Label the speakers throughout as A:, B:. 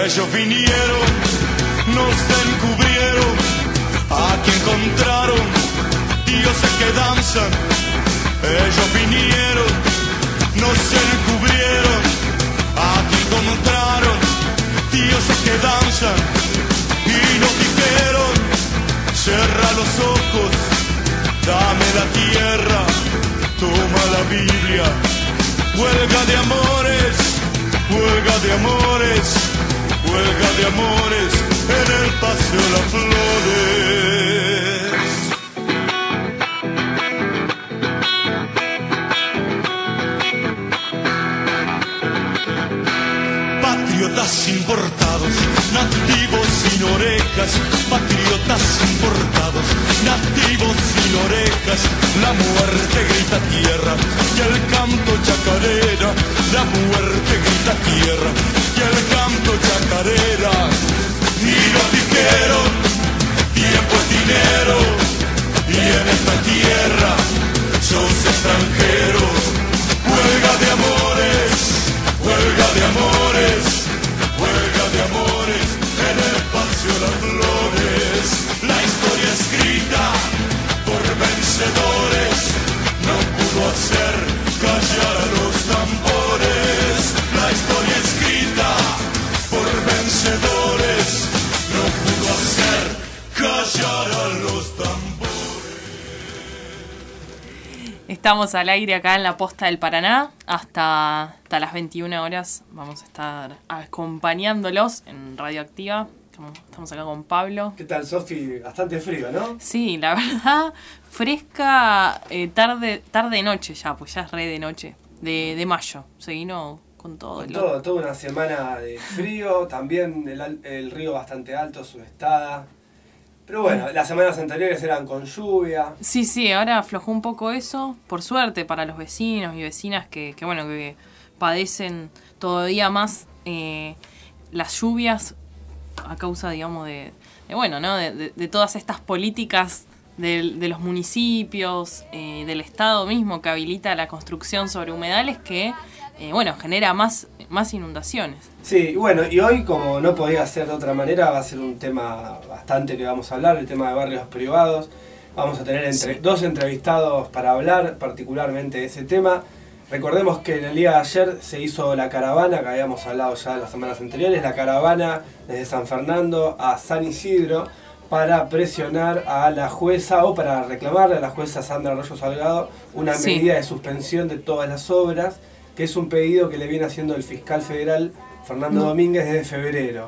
A: Ellos vinieron, nos encubrieron, aquí encontraron dioses que danzan. Ellos vinieron, nos encubrieron, aquí encontraron dioses que danzan. Y nos dijeron, cierra los ojos, dame la tierra, toma la Biblia. Huelga de amores, huelga de amores, huelga de amores en el Paseo de las Flores. Patriotas importados, nativos sin orejas, patriotas importados, nativos sin orejas, la muerte grita tierra y el canto chacarera, la muerte grita tierra y el canto chacarera. Y nos dijeron, tiempo es dinero, y en esta tierra sos extranjero. Huelga de amores, huelga de amores, huelga de amores en el Paseo de las Flores. La historia escrita por vencedores no pudo hacer callar a los tambores. La historia escrita por vencedores no pudo hacer callar a los tambores.
B: Estamos al aire acá en la Posta del Paraná. Hasta las 21 horas vamos a estar acompañándolos en Radioactiva. Estamos acá con Pablo.
C: ¿Qué tal, Sofi? Bastante frío, ¿no?
B: Sí, la verdad, fresca, tarde-noche ya, pues ya es re de noche, de mayo. Se vino con todo.
C: Toda una semana de frío, también el río bastante alto, subestada. Pero bueno, las semanas anteriores eran con lluvia.
B: Sí, ahora aflojó un poco eso, por suerte para los vecinos y vecinas que padecen todavía más las lluvias a causa, digamos, de todas estas políticas de los municipios, del Estado mismo que habilita la construcción sobre humedales que, genera más inundaciones.
C: Sí, bueno, y hoy, como no podía ser de otra manera, va a ser un tema bastante que vamos a hablar, el tema de barrios privados. Vamos a tener dos entrevistados para hablar particularmente de ese tema. Recordemos que en el día de ayer se hizo la caravana, que habíamos hablado ya en las semanas anteriores, la caravana desde San Fernando a San Isidro para presionar a la jueza o para reclamarle a la jueza Sandra Arroyo Salgado una medida de suspensión de todas las obras, que es un pedido que le viene haciendo el fiscal federal Fernando Domínguez desde febrero.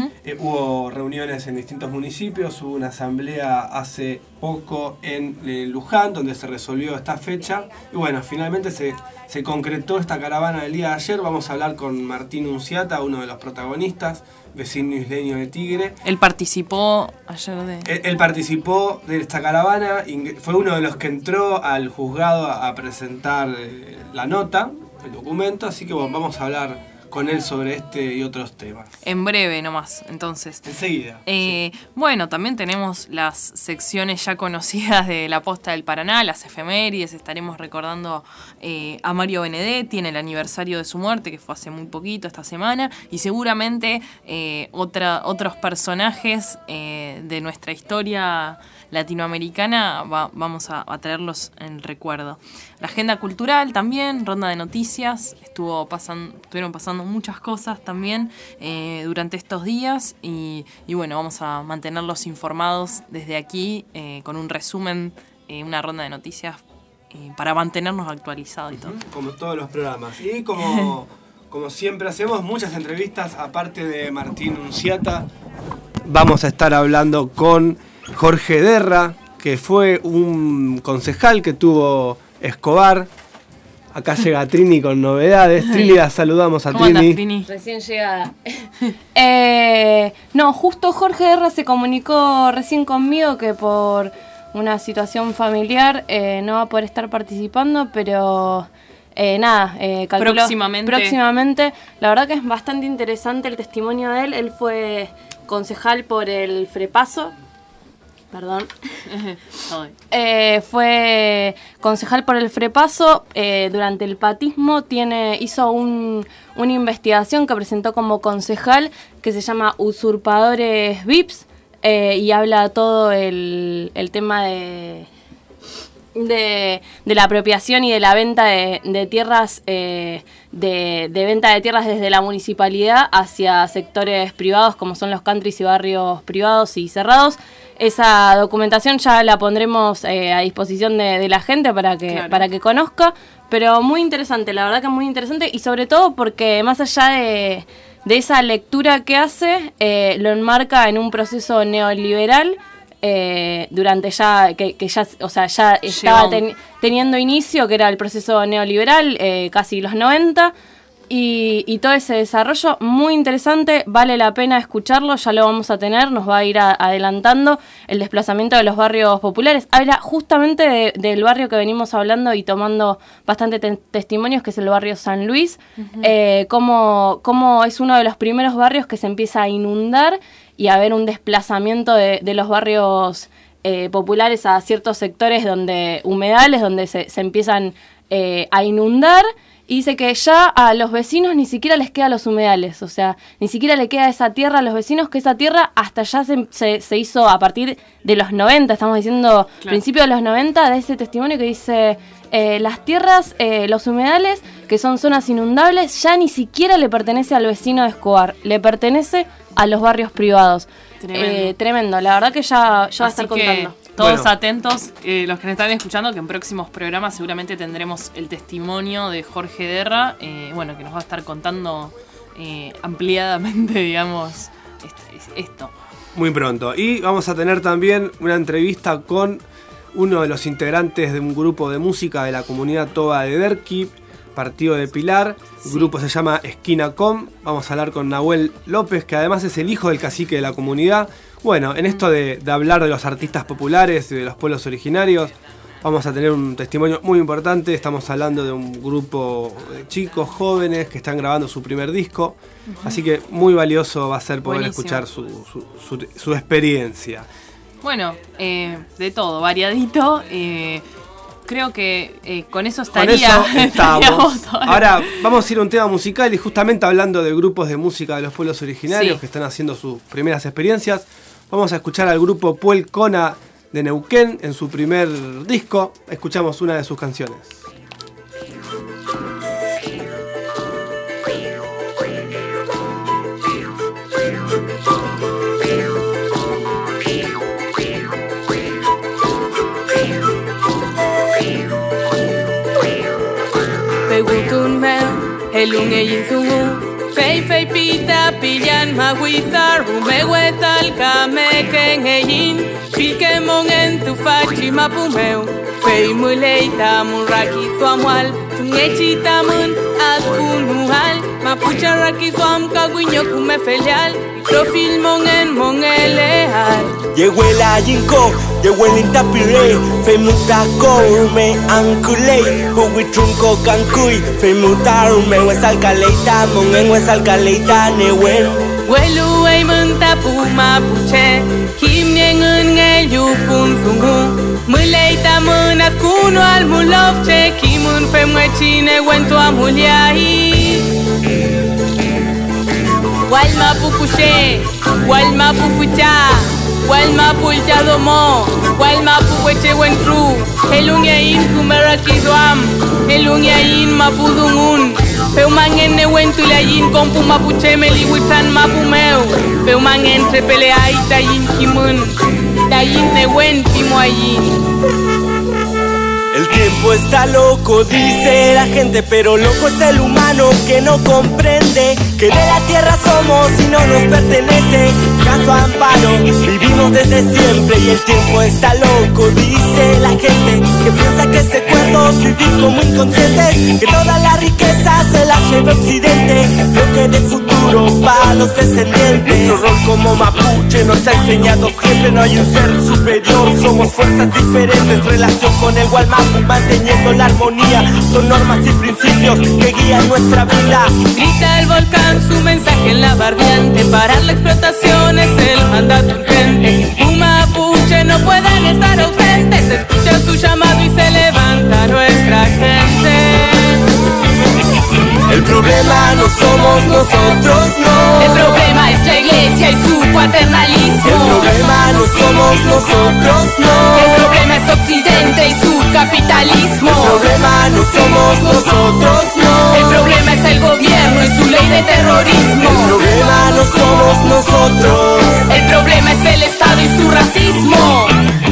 C: Hubo reuniones en distintos municipios, hubo una asamblea hace poco en Luján, donde se resolvió esta fecha. Y bueno, finalmente se concretó esta caravana del día de ayer. Vamos a hablar con Martín Unciata, uno de los protagonistas, vecino isleño de Tigre.
B: Él participó ayer
C: Él participó de esta caravana, fue uno de los que entró al juzgado a presentar la nota, el documento, así que bueno, vamos a hablar con él sobre este y otros temas.
B: En breve nomás, entonces.
C: Enseguida.
B: Sí. Bueno, también tenemos las secciones ya conocidas de la Posta del Paraná, las efemérides. Estaremos recordando a Mario Benedetti en el aniversario de su muerte, que fue hace muy poquito, esta semana. Y seguramente otros personajes de nuestra historia latinoamericana vamos a traerlos en recuerdo. La agenda cultural también, ronda de noticias, estuvieron pasando muchas cosas también durante estos días y bueno, vamos a mantenerlos informados desde aquí con un resumen, una ronda de noticias para mantenernos actualizados y todo.
C: Como todos los programas. Y como siempre hacemos muchas entrevistas, aparte de Martín Unciata, vamos a estar hablando con Jorge Derra, que fue un concejal que tuvo Escobar. Acá llega Trini con novedades. Trini, la saludamos a Trini.
B: ¿Cómo andas, Trini?
D: Recién llegada. No, justo Jorge Derra se comunicó recién conmigo que por una situación familiar no va a poder estar participando, pero calculo próximamente. La verdad que es bastante interesante el testimonio de él. Él fue concejal por el Frepaso Perdón. Fue concejal por el Frepaso. Durante el patismo hizo una investigación que presentó como concejal que se llama Usurpadores VIPs, y habla todo el tema de la apropiación y de la venta de tierras, de venta de tierras desde la municipalidad hacia sectores privados como son los countries y barrios privados y cerrados. Esa documentación ya la pondremos a disposición de la gente para que conozca, pero muy interesante, la verdad que muy interesante, y sobre todo porque más allá de esa lectura que hace, lo enmarca en un proceso neoliberal durante ya estaba teniendo inicio, que era el proceso neoliberal, casi los 90, y todo ese desarrollo muy interesante, vale la pena escucharlo, ya lo vamos a tener, nos va a ir adelantando el desplazamiento de los barrios populares. Habla justamente del barrio que venimos hablando y tomando bastante testimonios, que es el barrio San Luis, cómo es uno de los primeros barrios que se empieza a inundar y a haber un desplazamiento de los barrios populares a ciertos sectores humedales donde se empiezan a inundar. Y dice que ya a los vecinos ni siquiera les quedan los humedales, o sea, ni siquiera le queda esa tierra a los vecinos, que esa tierra hasta ya se hizo a partir de los 90, estamos diciendo principios de los 90, de ese testimonio que dice, las tierras, los humedales, que son zonas inundables, ya ni siquiera le pertenece al vecino de Escobar, le pertenece a los barrios privados. Tremendo, la verdad que ya va a estar contando.
B: Todos atentos, los que nos están escuchando, que en próximos programas seguramente tendremos el testimonio de Jorge Derra, que nos va a estar contando ampliadamente, digamos, esto.
C: Muy pronto. Y vamos a tener también una entrevista con uno de los integrantes de un grupo de música de la comunidad Toba de Derqui, partido de Pilar. El grupo se llama Esquina Com. Vamos a hablar con Nahuel López, que además es el hijo del cacique de la comunidad. Bueno, en esto de hablar de los artistas populares y de los pueblos originarios, vamos a tener un testimonio muy importante. Estamos hablando de un grupo de chicos, jóvenes, que están grabando su primer disco. Así que muy valioso va a ser poder escuchar su experiencia.
B: Bueno, de todo, variadito. Creo que con eso estaría.
C: Con eso estamos. Ahora vamos a ir a un tema musical, y justamente hablando de grupos de música de los pueblos originarios que están haciendo sus primeras experiencias, vamos a escuchar al grupo Puel Cona de Neuquén en su primer disco. Escuchamos una de sus canciones.
E: Pegutun meu, elung egin zugu, fei pita pillan maguizar, umeguetal kameken egin, pilkemon entu fachi mapumeu, fei muleita murraki zuamual, tungechita mun azkunuhal, mapucharraki zuam kaguiño kume felial, profilmon en mon eleal.
F: Yehuela yinko, yehuela intapire, femutako ume ankulei, huitrunko kankui, femutarume huesalcaleita, monen huesalcaleita newen.
E: Huelu ei munta puma puche, kimnien en el yupun zungu, muleita munat kuno al mulovche, kimun femwechine wento amuliai. Walma pukuche, walma pufucha, walma pulchadomo, walma puweche wentru, elunyain kumerakidoam, elunyain mapudungun, peumangen ne wentulayin kompu mapuche meliwitan mapumeu, peumangen trepeleai tayin kimun, tayin ne wentimoayin.
F: El tiempo está loco, dice la gente, pero loco es el humano que no comprende que de la tierra somos y no nos pertenece. Caso amparo, vivimos desde siempre y el tiempo está loco, dice la gente, que piensa que secuerdos vivir como inconscientes, que toda la riqueza se la lleva Occidente, lo que de futuro para los descendientes. Nuestro rol como mapuche nos ha enseñado siempre, no hay un ser superior, somos fuerzas diferentes, relación con el Gualmapu, manteniendo la armonía, son normas y principios que guían nuestra vida.
E: Grita el volcán su mensaje en la barriante, parar la explotación es el mandato urgente. Un mapuche no presidente, se escucha su llamado y se levanta nuestra gente.
F: El problema no somos nosotros, no.
E: El problema es la iglesia y su paternalismo.
F: El problema no somos nosotros, no.
E: El problema es Occidente y su capitalismo.
F: El problema no somos nosotros, no.
E: El problema es el gobierno y su ley de terrorismo.
F: El problema no somos nosotros.
E: El problema es el Estado y su racismo.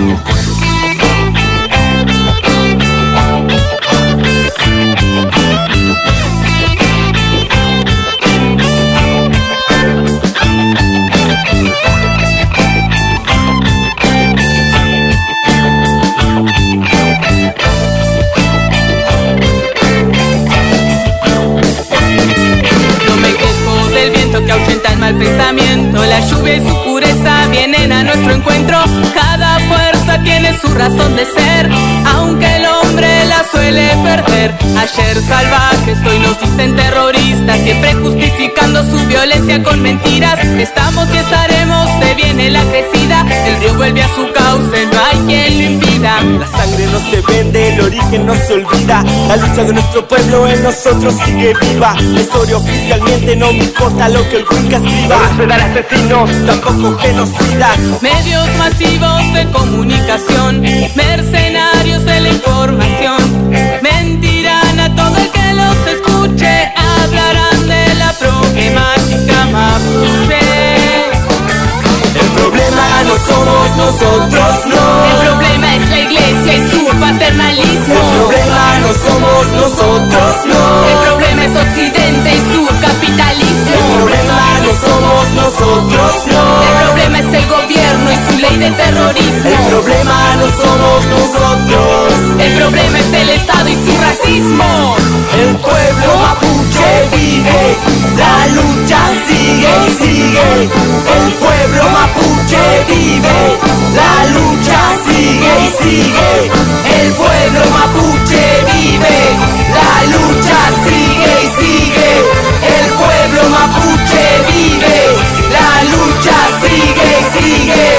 E: Que ahuyenta el mal pensamiento, la lluvia y su pureza vienen a nuestro encuentro. Cada fuerza tiene su razón de ser, aunque el hombre la suele perder. Ayer salvajes, hoy nos dicen terroristas, siempre justificando su violencia con mentiras. Estamos y estaremos, se viene la crecida, el río vuelve a su cauce, no hay quien lo impida.
F: La sangre no se vende, el origen no se olvida. La lucha de nuestro pueblo en nosotros sigue viva. La historia oficialmente no me importa lo que el Cuenca escriba. No serán asesinos, tampoco genocidas.
E: Medios masivos de comunicación, mercenarios de la información, mentirán a todo el que los escuche, hablarán de la problemática mapuche.
F: El problema no somos nosotros, no.
E: El problema es la iglesia y su paternalismo.
F: El problema no somos nosotros, no.
E: El problema es Occidente y su capitalismo.
F: El problema no somos nosotros, no.
E: El problema es el gobierno y su ley de terrorismo.
F: El problema no somos nosotros.
E: El problema es el Estado y su racismo.
F: El pueblo mapuche vive, la lucha sigue y sigue. El pueblo mapuche vive, la lucha sigue y sigue. El pueblo mapuche vive, la lucha sigue y sigue. El pueblo mapuche vive, la lucha sigue y sigue.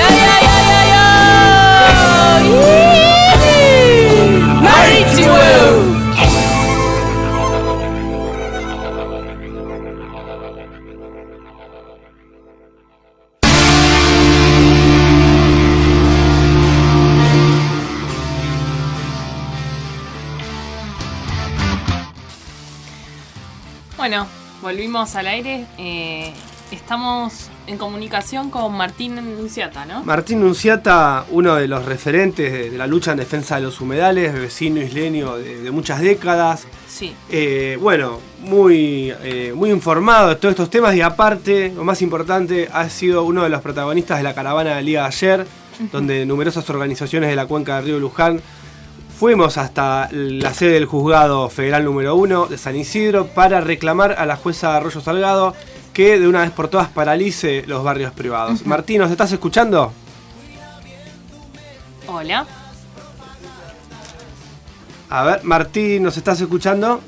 B: Bueno, volvimos al aire. Estamos en comunicación con Martín Nunziata, ¿no?
C: Martín Nunziata, uno de los referentes de la lucha en defensa de los humedales, vecino isleño de muchas décadas.
B: Sí.
C: Bueno, muy informado de todos estos temas y aparte, lo más importante, ha sido uno de los protagonistas de la caravana del día de ayer, donde numerosas organizaciones de la cuenca del río Luján fuimos hasta la sede del Juzgado Federal número 1 de San Isidro para reclamar a la jueza Arroyo Salgado que de una vez por todas paralice los barrios privados. Martín, ¿nos estás escuchando?
B: Hola.
C: A ver, Martín, ¿nos estás escuchando?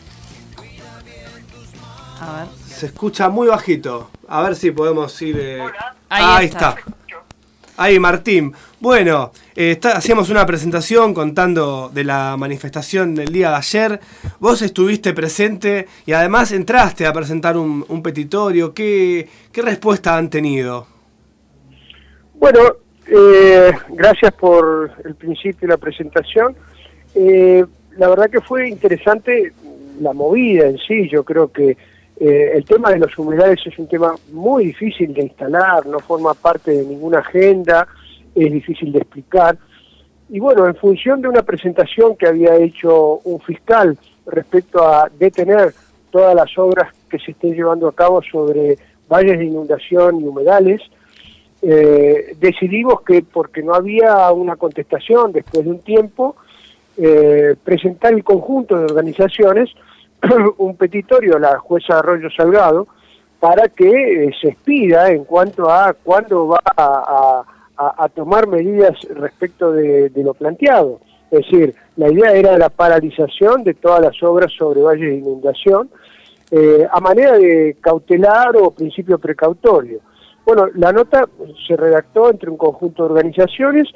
B: A ver.
C: Se escucha muy bajito. A ver si podemos ir...
B: Hola.
C: Ahí está. Ahí, Martín. Bueno, hacíamos una presentación contando de la manifestación del día de ayer. Vos estuviste presente y además entraste a presentar un petitorio. ¿Qué respuesta han tenido?
G: Bueno, gracias por el principio de la presentación. La verdad que fue interesante la movida en sí. Yo creo que el tema de los humedales es un tema muy difícil de instalar, no forma parte de ninguna agenda, es difícil de explicar. Y bueno, en función de una presentación que había hecho un fiscal respecto a detener todas las obras que se estén llevando a cabo sobre valles de inundación y humedales, decidimos que, porque no había una contestación después de un tiempo, presentar el conjunto de organizaciones un petitorio a la jueza Arroyo Salgado para que se expida en cuanto a cuándo va a tomar medidas respecto de lo planteado. Es decir, la idea era la paralización de todas las obras sobre valles de inundación a manera de cautelar o principio precautorio. Bueno, la nota se redactó entre un conjunto de organizaciones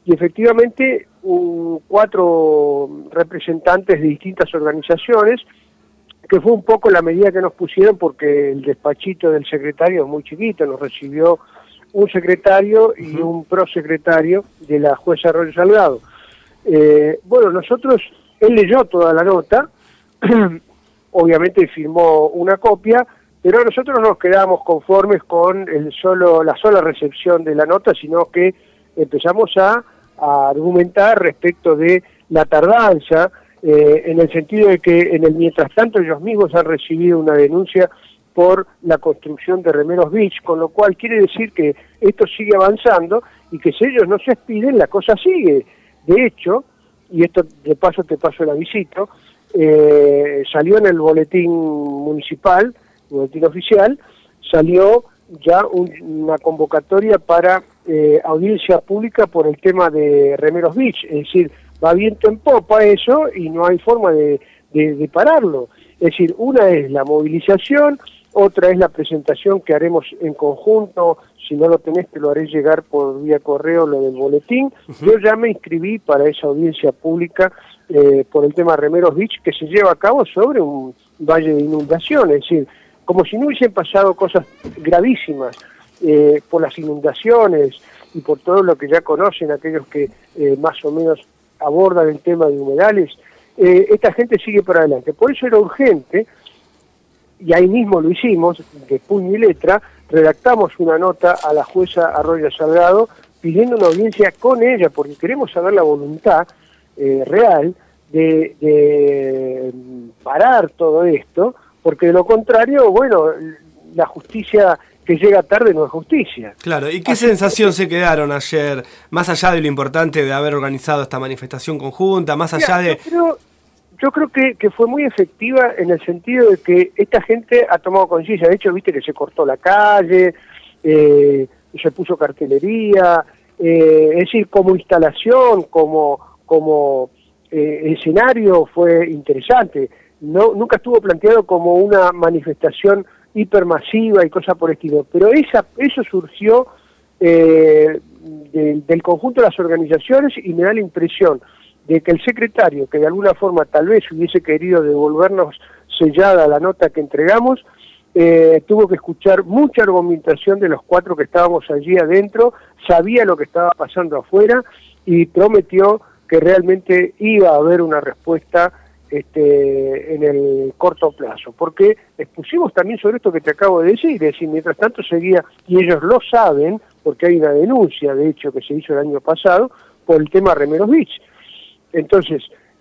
G: y efectivamente 4 representantes de distintas organizaciones, que fue un poco la medida que nos pusieron porque el despachito del secretario es muy chiquito, nos recibió un secretario y un prosecretario de la jueza Arroyo Salgado. Bueno, nosotros, él leyó toda la nota, obviamente firmó una copia, pero nosotros no nos quedamos conformes con la sola recepción de la nota, sino que empezamos a argumentar respecto de la tardanza, en el sentido de que en el mientras tanto ellos mismos han recibido una denuncia por la construcción de Remeros Beach, con lo cual quiere decir que esto sigue avanzando y que si ellos no se expiden, la cosa sigue. De hecho, y esto de paso te paso el avisito, salió en el boletín municipal, boletín oficial, salió ya una convocatoria para audiencia pública por el tema de Remeros Beach, es decir, va viento en popa eso y no hay forma de pararlo. Es decir, una es la movilización, otra es la presentación que haremos en conjunto. Si no lo tenés, te lo haré llegar por vía correo, lo del boletín. Yo ya me inscribí para esa audiencia pública por el tema Remeros Beach, que se lleva a cabo sobre un valle de inundación, es decir, como si no hubiesen pasado cosas gravísimas por las inundaciones y por todo lo que ya conocen aquellos que más o menos abordan el tema de humedales. Esta gente sigue para adelante. Por eso era urgente, y ahí mismo lo hicimos, de puño y letra, redactamos una nota a la jueza Arroyo Salgado pidiendo una audiencia con ella, porque queremos saber la voluntad real de parar todo esto, porque de lo contrario, bueno, la justicia que llega tarde no es justicia.
C: Claro, ¿y qué sensación se quedaron ayer, más allá de lo importante de haber organizado esta manifestación conjunta, más allá de...
G: Yo creo que fue muy efectiva en el sentido de que esta gente ha tomado conciencia. De hecho, viste que se cortó la calle, se puso cartelería, es decir, como instalación, como escenario fue interesante. Nunca estuvo planteado como una manifestación hipermasiva y cosas por el estilo, pero eso surgió del conjunto de las organizaciones y me da la impresión de que el secretario, que de alguna forma tal vez hubiese querido devolvernos sellada la nota que entregamos, tuvo que escuchar mucha argumentación de los 4 que estábamos allí adentro, sabía lo que estaba pasando afuera y prometió que realmente iba a haber una respuesta en el corto plazo, porque expusimos también sobre esto que te acabo de decir, es decir, mientras tanto seguía, y ellos lo saben, porque hay una denuncia, de hecho, que se hizo el año pasado, por el tema Remeros Beach. Entonces,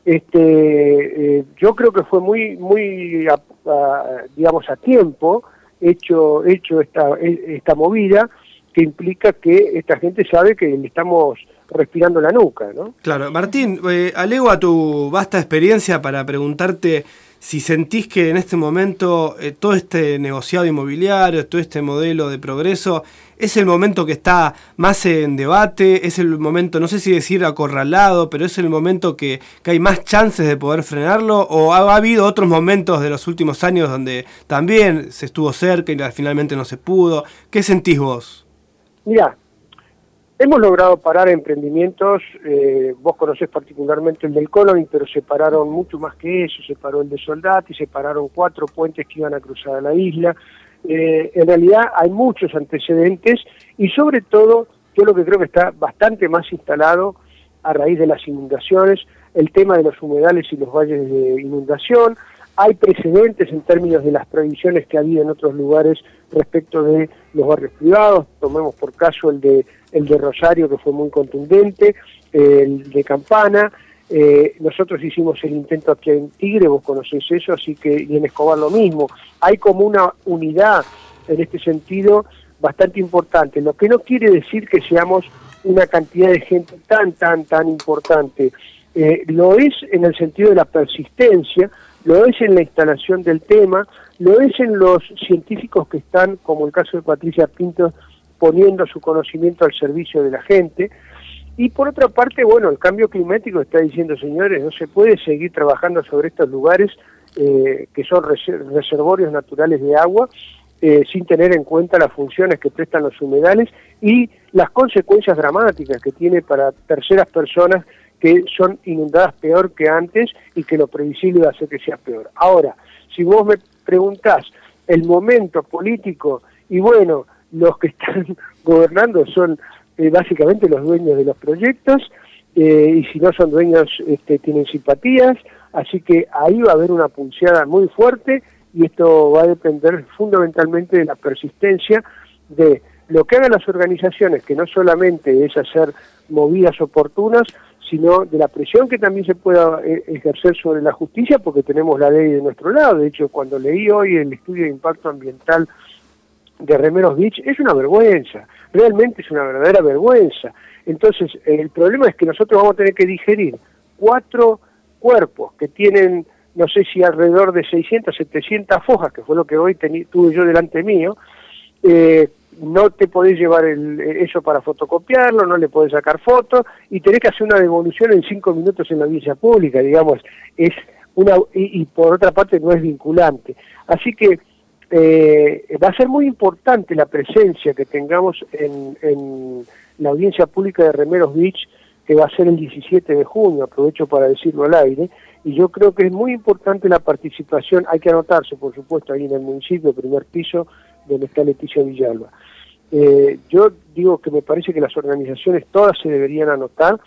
G: yo creo que fue muy digamos, a tiempo hecho esta movida, que implica que esta gente sabe que le estamos respirando la nuca, ¿no?
C: Claro, Martín, alego a tu vasta experiencia para preguntarte si sentís que en este momento todo este negociado inmobiliario, todo este modelo de progreso, es el momento que está más en debate, es el momento, no sé si decir acorralado, pero es el momento que hay más chances de poder frenarlo, o ha habido otros momentos de los últimos años donde también se estuvo cerca y finalmente no se pudo. ¿Qué sentís vos?
G: Mirá, hemos logrado parar emprendimientos, vos conocés particularmente el del Colony, pero se pararon mucho más que eso, se paró el de Soldati, se pararon 4 puentes que iban a cruzar a la isla. En realidad hay muchos antecedentes y sobre todo, yo lo que creo que está bastante más instalado a raíz de las inundaciones, el tema de los humedales y los valles de inundación. Hay precedentes en términos de las prohibiciones que había en otros lugares respecto de los barrios privados. Tomemos por caso el de Rosario, que fue muy contundente, el de Campana. Nosotros hicimos el intento aquí en Tigre, vos conocés eso, así que, y en Escobar lo mismo. Hay como una unidad en este sentido bastante importante, lo que no quiere decir que seamos una cantidad de gente tan importante. Lo es en el sentido de la persistencia, lo es en la instalación del tema, lo es en los científicos que están, como el caso de Patricia Pinto, poniendo su conocimiento al servicio de la gente. Y por otra parte, bueno, el cambio climático está diciendo, señores, no se puede seguir trabajando sobre estos lugares que son reservorios naturales de agua, sin tener en cuenta las funciones que prestan los humedales y las consecuencias dramáticas que tiene para terceras personas que son inundadas peor que antes y que lo previsible va a hacer que sea peor. Ahora, si vos me preguntás el momento político, y bueno, los que están gobernando son básicamente los dueños de los proyectos, y si no son dueños tienen simpatías, así que ahí va a haber una pulseada muy fuerte, y esto va a depender fundamentalmente de la persistencia de lo que hagan las organizaciones, que no solamente es hacer movidas oportunas, sino de la presión que también se pueda ejercer sobre la justicia, porque tenemos la ley de nuestro lado. De hecho, cuando leí hoy el estudio de impacto ambiental de Remeros Beach, es una vergüenza, realmente es una verdadera vergüenza. Entonces, el problema es que nosotros vamos a tener que digerir 4 cuerpos que tienen, no sé si alrededor de 600, 700 fojas, que fue lo que hoy tuve yo delante mío. No te podés llevar eso para fotocopiarlo, no le podés sacar fotos, y tenés que hacer una devolución en 5 minutos en la audiencia pública, digamos, y por otra parte no es vinculante. Así que va a ser muy importante la presencia que tengamos en la audiencia pública de Remeros Beach, que va a ser el 17 de junio, aprovecho para decirlo al aire, y yo creo que es muy importante la participación. Hay que anotarse, por supuesto, ahí en el municipio, primer piso, donde está Leticia Villalba. Yo digo que me parece que las organizaciones todas se deberían anotar,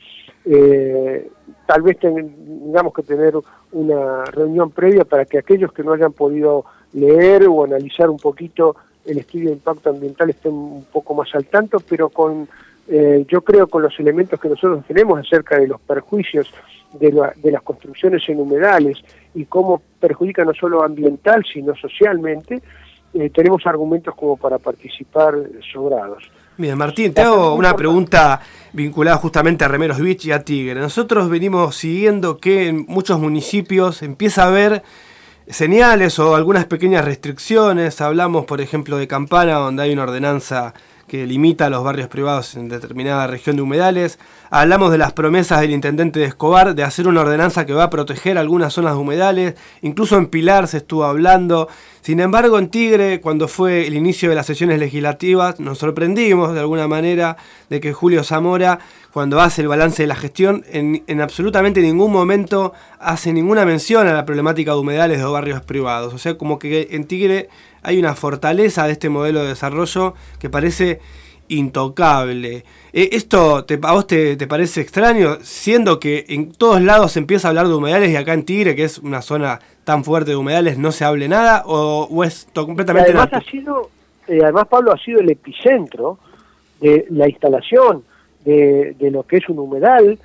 G: tal vez tengamos que tener una reunión previa para que aquellos que no hayan podido leer o analizar un poquito el estudio de impacto ambiental estén un poco más al tanto, pero yo creo con los elementos que nosotros tenemos acerca de los perjuicios de las construcciones en humedales y cómo perjudica no solo ambiental sino socialmente, tenemos argumentos como para participar sobrados.
C: Bien, Martín, te hago una pregunta vinculada justamente a Remeros Beach y a Tigre. Nosotros venimos siguiendo que en muchos municipios empieza a haber señales o algunas pequeñas restricciones. Hablamos, por ejemplo, de Campana, donde hay una ordenanza que limita a los barrios privados en determinada región de humedales. Hablamos de las promesas del intendente de Escobar de hacer una ordenanza que va a proteger algunas zonas de humedales. Incluso en Pilar se estuvo hablando. Sin embargo, en Tigre, cuando fue el inicio de las sesiones legislativas, nos sorprendimos de alguna manera de que Julio Zamora, cuando hace el balance de la gestión, en absolutamente ningún momento hace ninguna mención a la problemática de humedales de barrios privados. O sea, como que en Tigre hay una fortaleza de este modelo de desarrollo que parece intocable. ¿Esto a vos te parece extraño, siendo que en todos lados se empieza a hablar de humedales y acá en Tigre, que es una zona tan fuerte de humedales, no se hable nada, o es completamente
G: además además, Pablo, ha sido el epicentro de la instalación de lo que es un humedal?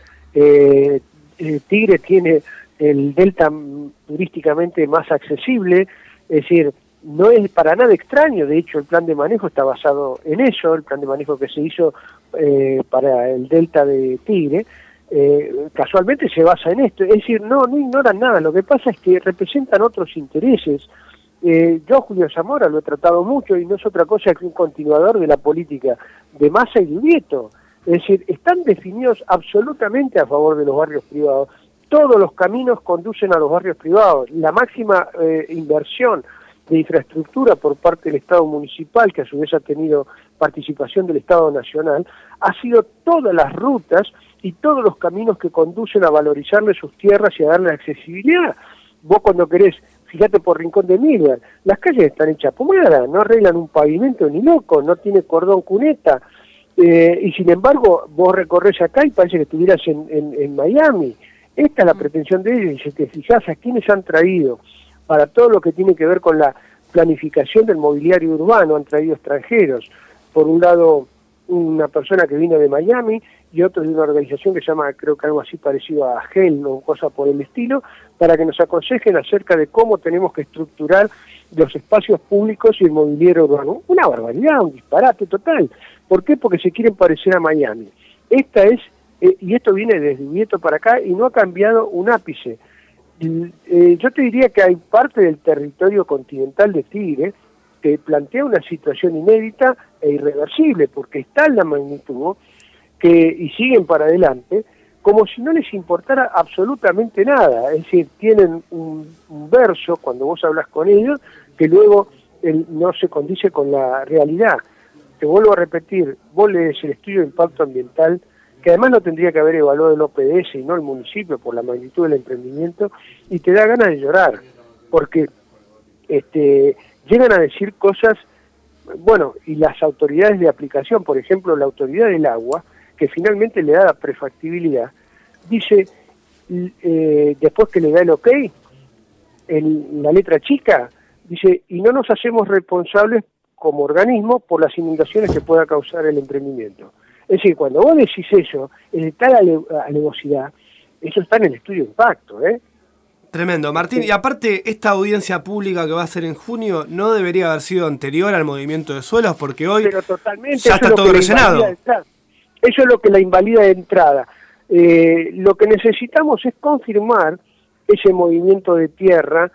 G: Tigre tiene el delta turísticamente más accesible, es decir, no es para nada extraño. De hecho, el plan de manejo está basado en eso, el plan de manejo que se hizo para el delta de Tigre, casualmente se basa en esto. Es decir, no ignoran nada, lo que pasa es que representan otros intereses. Yo, Julio Zamora, lo he tratado mucho y no es otra cosa que un continuador de la política de Massa y de Ubieto. Es decir, están definidos absolutamente a favor de los barrios privados. Todos los caminos conducen a los barrios privados. La máxima inversión de infraestructura por parte del Estado municipal, que a su vez ha tenido participación del Estado nacional, ha sido todas las rutas y todos los caminos que conducen a valorizarle sus tierras y a darle accesibilidad. Vos cuando querés, fíjate por Rincón de Miller, las calles están hechas pomada, no arreglan un pavimento ni loco, no tiene cordón cuneta, y sin embargo vos recorres acá y parece que estuvieras en Miami. Esta es la pretensión de ellos, y si te fijás a quienes han traído para todo lo que tiene que ver con la planificación del mobiliario urbano, han traído extranjeros. Por un lado, una persona que vino de Miami y otro de una organización que se llama, creo que algo así parecido a GEL o cosa por el estilo, para que nos aconsejen acerca de cómo tenemos que estructurar los espacios públicos y el mobiliario urbano. Una barbaridad, un disparate total. ¿Por qué? Porque se quieren parecer a Miami. Esta es, y esto viene desde Ubieto para acá y no ha cambiado un ápice. Yo te diría que hay parte del territorio continental de Tigre que plantea una situación inédita e irreversible, porque está en la magnitud y siguen para adelante como si no les importara absolutamente nada. Es decir, tienen un verso, cuando vos hablas con ellos, que luego no se condice con la realidad. Te vuelvo a repetir, vos lees el estudio de impacto ambiental, que además no tendría que haber evaluado el OPDS y no el municipio por la magnitud del emprendimiento, y te da ganas de llorar, porque llegan a decir cosas, bueno, y las autoridades de aplicación, por ejemplo, la autoridad del agua, que finalmente le da la prefactibilidad, dice, después que le da el ok, en la letra chica, dice, y no nos hacemos responsables como organismo por las inundaciones que pueda causar el emprendimiento. Es decir, cuando vos decís eso, es de tal alevosidad, eso está en el estudio de impacto, ¿eh?
C: Tremendo, Martín. Y aparte, esta audiencia pública que va a ser en junio no debería haber sido anterior al movimiento de suelos, porque hoy
G: pero totalmente,
C: ya está todo rellenado.
G: Eso es lo que la invalida de entrada. Lo que necesitamos es confirmar ese movimiento de tierra.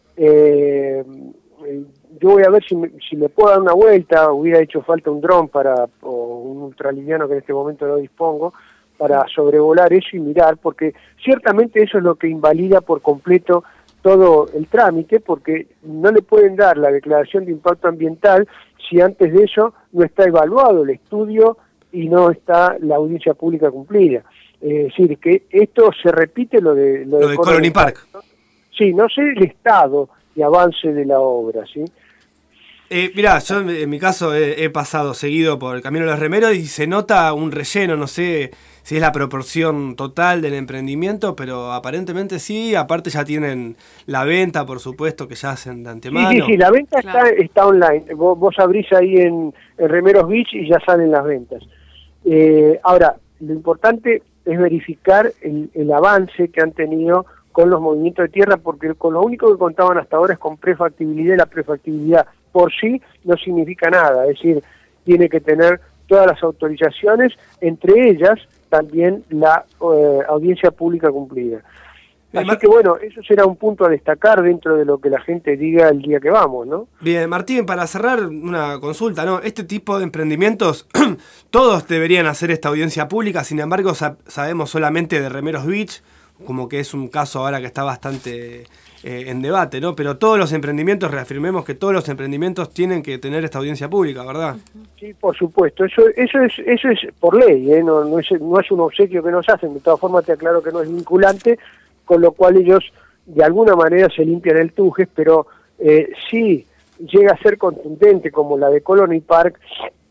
G: Yo voy a ver si me puedo dar una vuelta. Hubiera hecho falta un dron o un ultraliviano que en este momento no dispongo, para sobrevolar eso y mirar, porque ciertamente eso es lo que invalida por completo todo el trámite, porque no le pueden dar la declaración de impacto ambiental si antes de eso no está evaluado el estudio y no está la audiencia pública cumplida. Es decir, que esto se repite lo de
C: Colony Park.
G: ¿No? Sí, no sé el estado de avance de la obra, ¿sí?
C: Mirá, yo en mi caso he pasado seguido por el Camino de los Remeros y se nota un relleno, no sé si es la proporción total del emprendimiento, pero aparentemente sí. Aparte ya tienen la venta, por supuesto, que ya hacen de antemano.
G: Sí, la venta está online. Vos abrís ahí en Remeros Beach y ya salen las ventas. Ahora, lo importante es verificar el avance que han tenido con los movimientos de tierra, porque con lo único que contaban hasta ahora es con prefactibilidad, y la prefactibilidad por sí no significa nada, es decir, tiene que tener todas las autorizaciones, entre ellas también la audiencia pública cumplida. Así que bueno, eso será un punto a destacar dentro de lo que la gente diga el día que vamos, ¿no?
C: Bien, Martín, para cerrar una consulta, ¿no? Este tipo de emprendimientos, todos deberían hacer esta audiencia pública, sin embargo sabemos solamente de Remeros Beach, como que es un caso ahora que está bastante en debate, ¿no? Pero todos los emprendimientos, reafirmemos que todos los emprendimientos tienen que tener esta audiencia pública, ¿verdad?
G: Sí, por supuesto, eso es por ley, ¿eh? No es un obsequio que nos hacen, de todas formas te aclaro que no es vinculante, con lo cual ellos de alguna manera se limpian el tujes, pero si llega a ser contundente como la de Colony Park,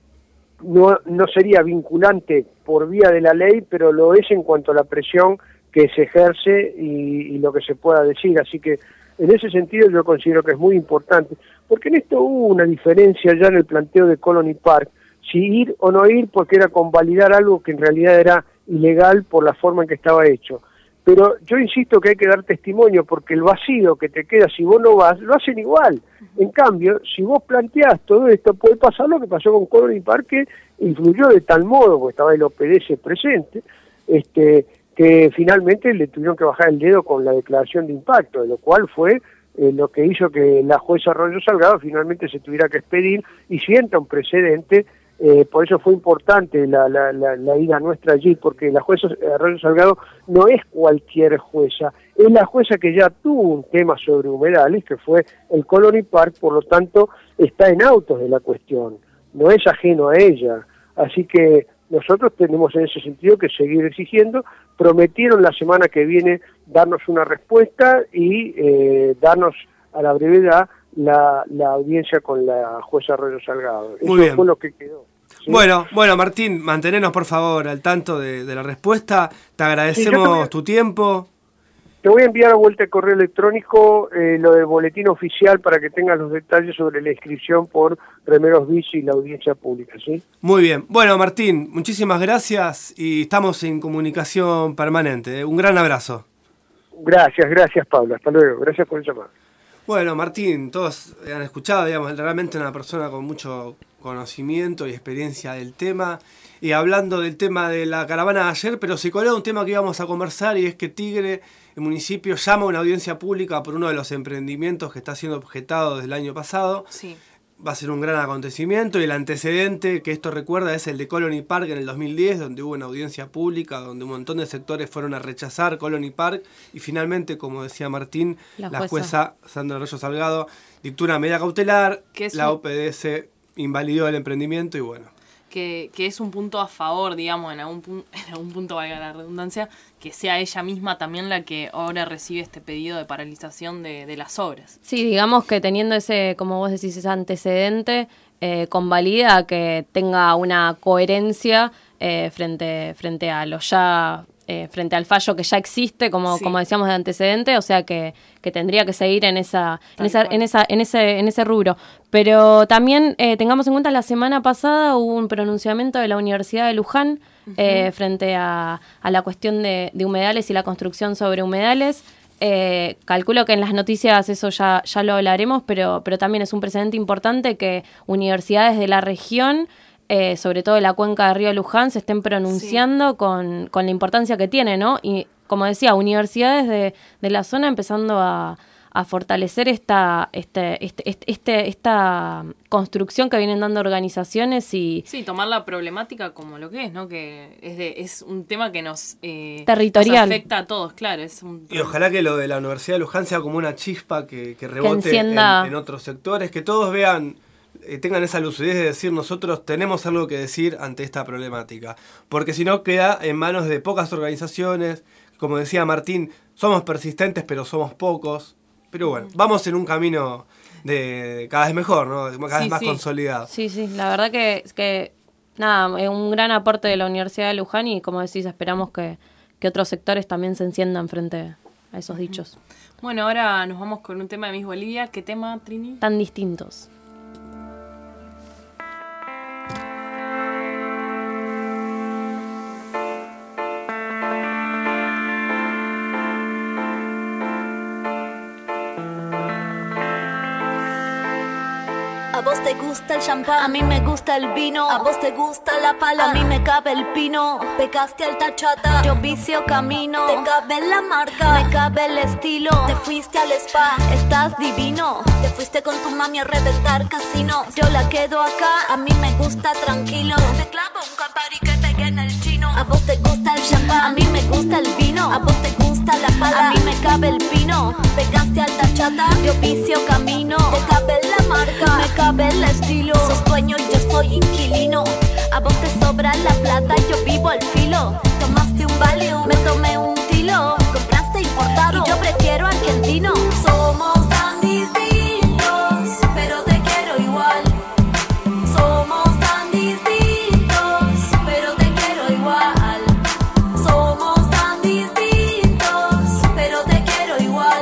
G: no sería vinculante por vía de la ley, pero lo es en cuanto a la presión que se ejerce y lo que se pueda decir. Así que en ese sentido yo considero que es muy importante, porque en esto hubo una diferencia ya en el planteo de Colony Park, si ir o no ir, porque era convalidar algo que en realidad era ilegal por la forma en que estaba hecho. Pero yo insisto que hay que dar testimonio, porque el vacío que te queda si vos no vas, lo hacen igual. En cambio, si vos planteás todo esto, puede pasar lo que pasó con Colony Park, que influyó de tal modo, porque estaba el OPDS presente, que finalmente le tuvieron que bajar el dedo con la declaración de impacto, de lo cual fue lo que hizo que la jueza Arroyo Salgado finalmente se tuviera que expedir y sienta un precedente. Por eso fue importante la ida nuestra allí, porque la jueza Arroyo Salgado no es cualquier jueza, es la jueza que ya tuvo un tema sobre humedales, que fue el Colony Park, por lo tanto está en autos de la cuestión, no es ajeno a ella. Así que nosotros tenemos en ese sentido que seguir exigiendo. Prometieron la semana que viene darnos una respuesta y darnos a la brevedad la audiencia con la jueza Arroyo Salgado.
C: Muy bien.
G: Fue lo que quedó. ¿Sí?
C: Bueno, Martín, mantenernos por favor al tanto de la respuesta. Te agradecemos tu tiempo.
G: Te voy a enviar a vuelta el correo electrónico lo del boletín oficial para que tengas los detalles sobre la inscripción por Remeros Beach y la audiencia pública, ¿sí?
C: Muy bien. Bueno, Martín, muchísimas gracias y estamos en comunicación permanente. Un gran abrazo.
G: Gracias, Pablo. Hasta luego. Gracias por el llamado.
C: Bueno, Martín, todos han escuchado, digamos, realmente una persona con mucho conocimiento y experiencia del tema. Y hablando del tema de la caravana de ayer, pero se coló un tema que íbamos a conversar, y es que Tigre, el municipio, llama a una audiencia pública por uno de los emprendimientos que está siendo objetado desde el año pasado.
B: Sí.
C: va a ser un gran acontecimiento, y el antecedente que esto recuerda es el de Colony Park en el 2010, donde hubo una audiencia pública, donde un montón de sectores fueron a rechazar Colony Park, y finalmente, como decía Martín, la jueza Sandra Arroyo Salgado dictó una medida cautelar, la OPDS invalidó el emprendimiento y bueno.
B: Que es un punto a favor, digamos, en algún punto, valga la redundancia, que sea ella misma también la que ahora recibe este pedido de paralización de las obras.
D: Sí, digamos que teniendo ese, como vos decís, ese antecedente, convalida que tenga una coherencia frente a lo ya... frente al fallo que ya existe, como decíamos, de antecedente, o sea que tendría que seguir en ese rubro. Pero también tengamos en cuenta, la semana pasada hubo un pronunciamiento de la Universidad de Luján frente a la cuestión de humedales y la construcción sobre humedales. Calculo que en las noticias eso ya lo hablaremos, pero también es un precedente importante que universidades de la región, sobre todo de la cuenca de Río Luján, se estén pronunciando con la importancia que tiene, ¿no? Y como decía, universidades de la zona empezando a fortalecer esta construcción que vienen dando organizaciones y...
B: Sí, tomar la problemática como lo que es, ¿no? Que es un tema que nos
D: territorial.
B: Nos afecta a todos, claro.
C: Y ojalá que lo de la Universidad de Luján sea como una chispa que rebote en otros sectores, que todos vean... tengan esa lucidez de decir, nosotros tenemos algo que decir ante esta problemática, porque si no queda en manos de pocas organizaciones. Como decía Martín, somos persistentes pero somos pocos, pero bueno, vamos en un camino de cada vez mejor, ¿no? Cada vez más consolidado.
D: Sí, la verdad que nada, es un gran aporte de la Universidad de Luján, y como decís, esperamos que otros sectores también se enciendan frente a esos dichos.
B: Bueno, ahora nos vamos con un tema de Miss Bolivia. ¿Qué tema, Trini?
D: Tan distintos.
H: A vos te gusta el champán, a mí me gusta el vino. A vos te gusta la pala, a mí me cabe el pino. Pegaste al tachata, yo vicio camino. Te cabe la marca, me cabe el estilo. Te fuiste al spa, estás divino. Te fuiste con tu mami a reventar casinos. Yo la quedo acá, a mí me gusta tranquilo. Me clavo un Campari que pegué en el chino. A vos te gusta el champán, a mí me gusta el vino. A vos te gusta la pala, a mí me cabe el pino. Pegaste al tachata, yo vicio camino. Te cabe la marca, me cabe el estilo. Sos dueño y yo soy inquilino. A vos te sobra la plata, yo vivo al filo. Tomaste un Valium, me tomé un tilo. Compraste importado y yo prefiero argentino. Somos tan distintos, pero te quiero igual. Somos tan distintos, pero te quiero igual. Somos tan distintos, pero te quiero igual.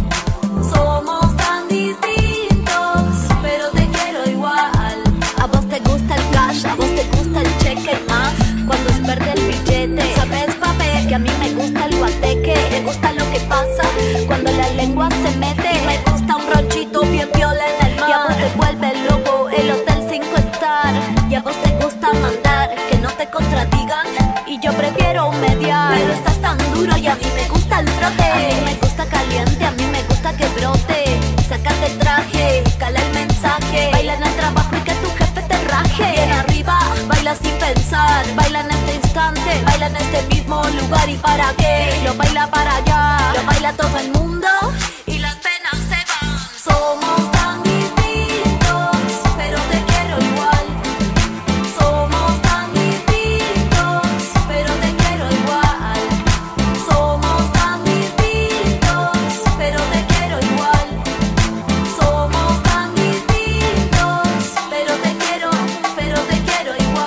H: Somos tan distintos, pero te quiero igual. A vos te gusta el cash, a vos te gusta el cheque más. Cuando es verde el billete, sabes papel que a mí me gusta el guateque. Me gusta lo que pasa cuando la lengua se mete. Me gusta un ronchito bien viola en el mar. Y a vos te vuelve loco el hotel 5 star. Y a vos te gusta mandar que no te contradigan. Y yo prefiero mediar, pero estás tan duro y a mí me gusta el trote. A mí me gusta caliente, a mí me gusta que brote. Sácate el traje, cala el mensaje. Baila en el trabajo y que tu jefe te raje. Bien arriba, baila sin pensar. Baila en este instante, baila en este mismo lugar. ¿Y para qué? Lo baila para allá, lo baila todo el mundo y las penas se van. Somos tan distintos, pero te quiero igual. Somos tan distintos, pero te quiero igual. Somos tan distintos, pero te quiero igual. Somos tan distintos, pero te quiero igual.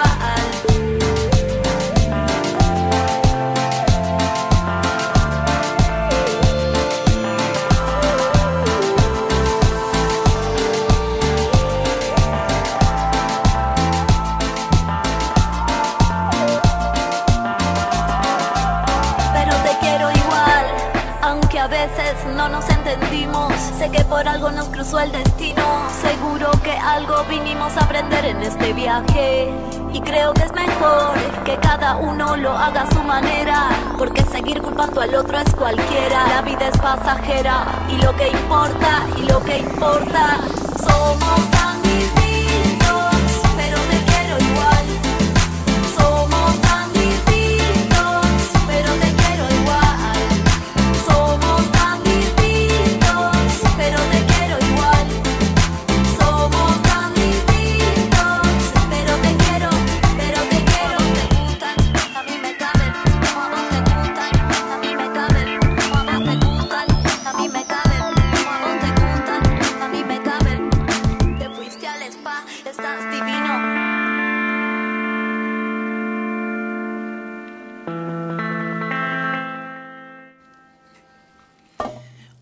H: Pero te quiero igual, aunque a veces no nos entendimos. Sé que por algo nos cruzó el destino. Seguro que algo vinimos a aprender en este viaje. Y creo que es mejor que cada uno lo haga a su manera, porque seguir culpando al otro es cualquiera. La vida es pasajera y lo que importa, somos tan distintos.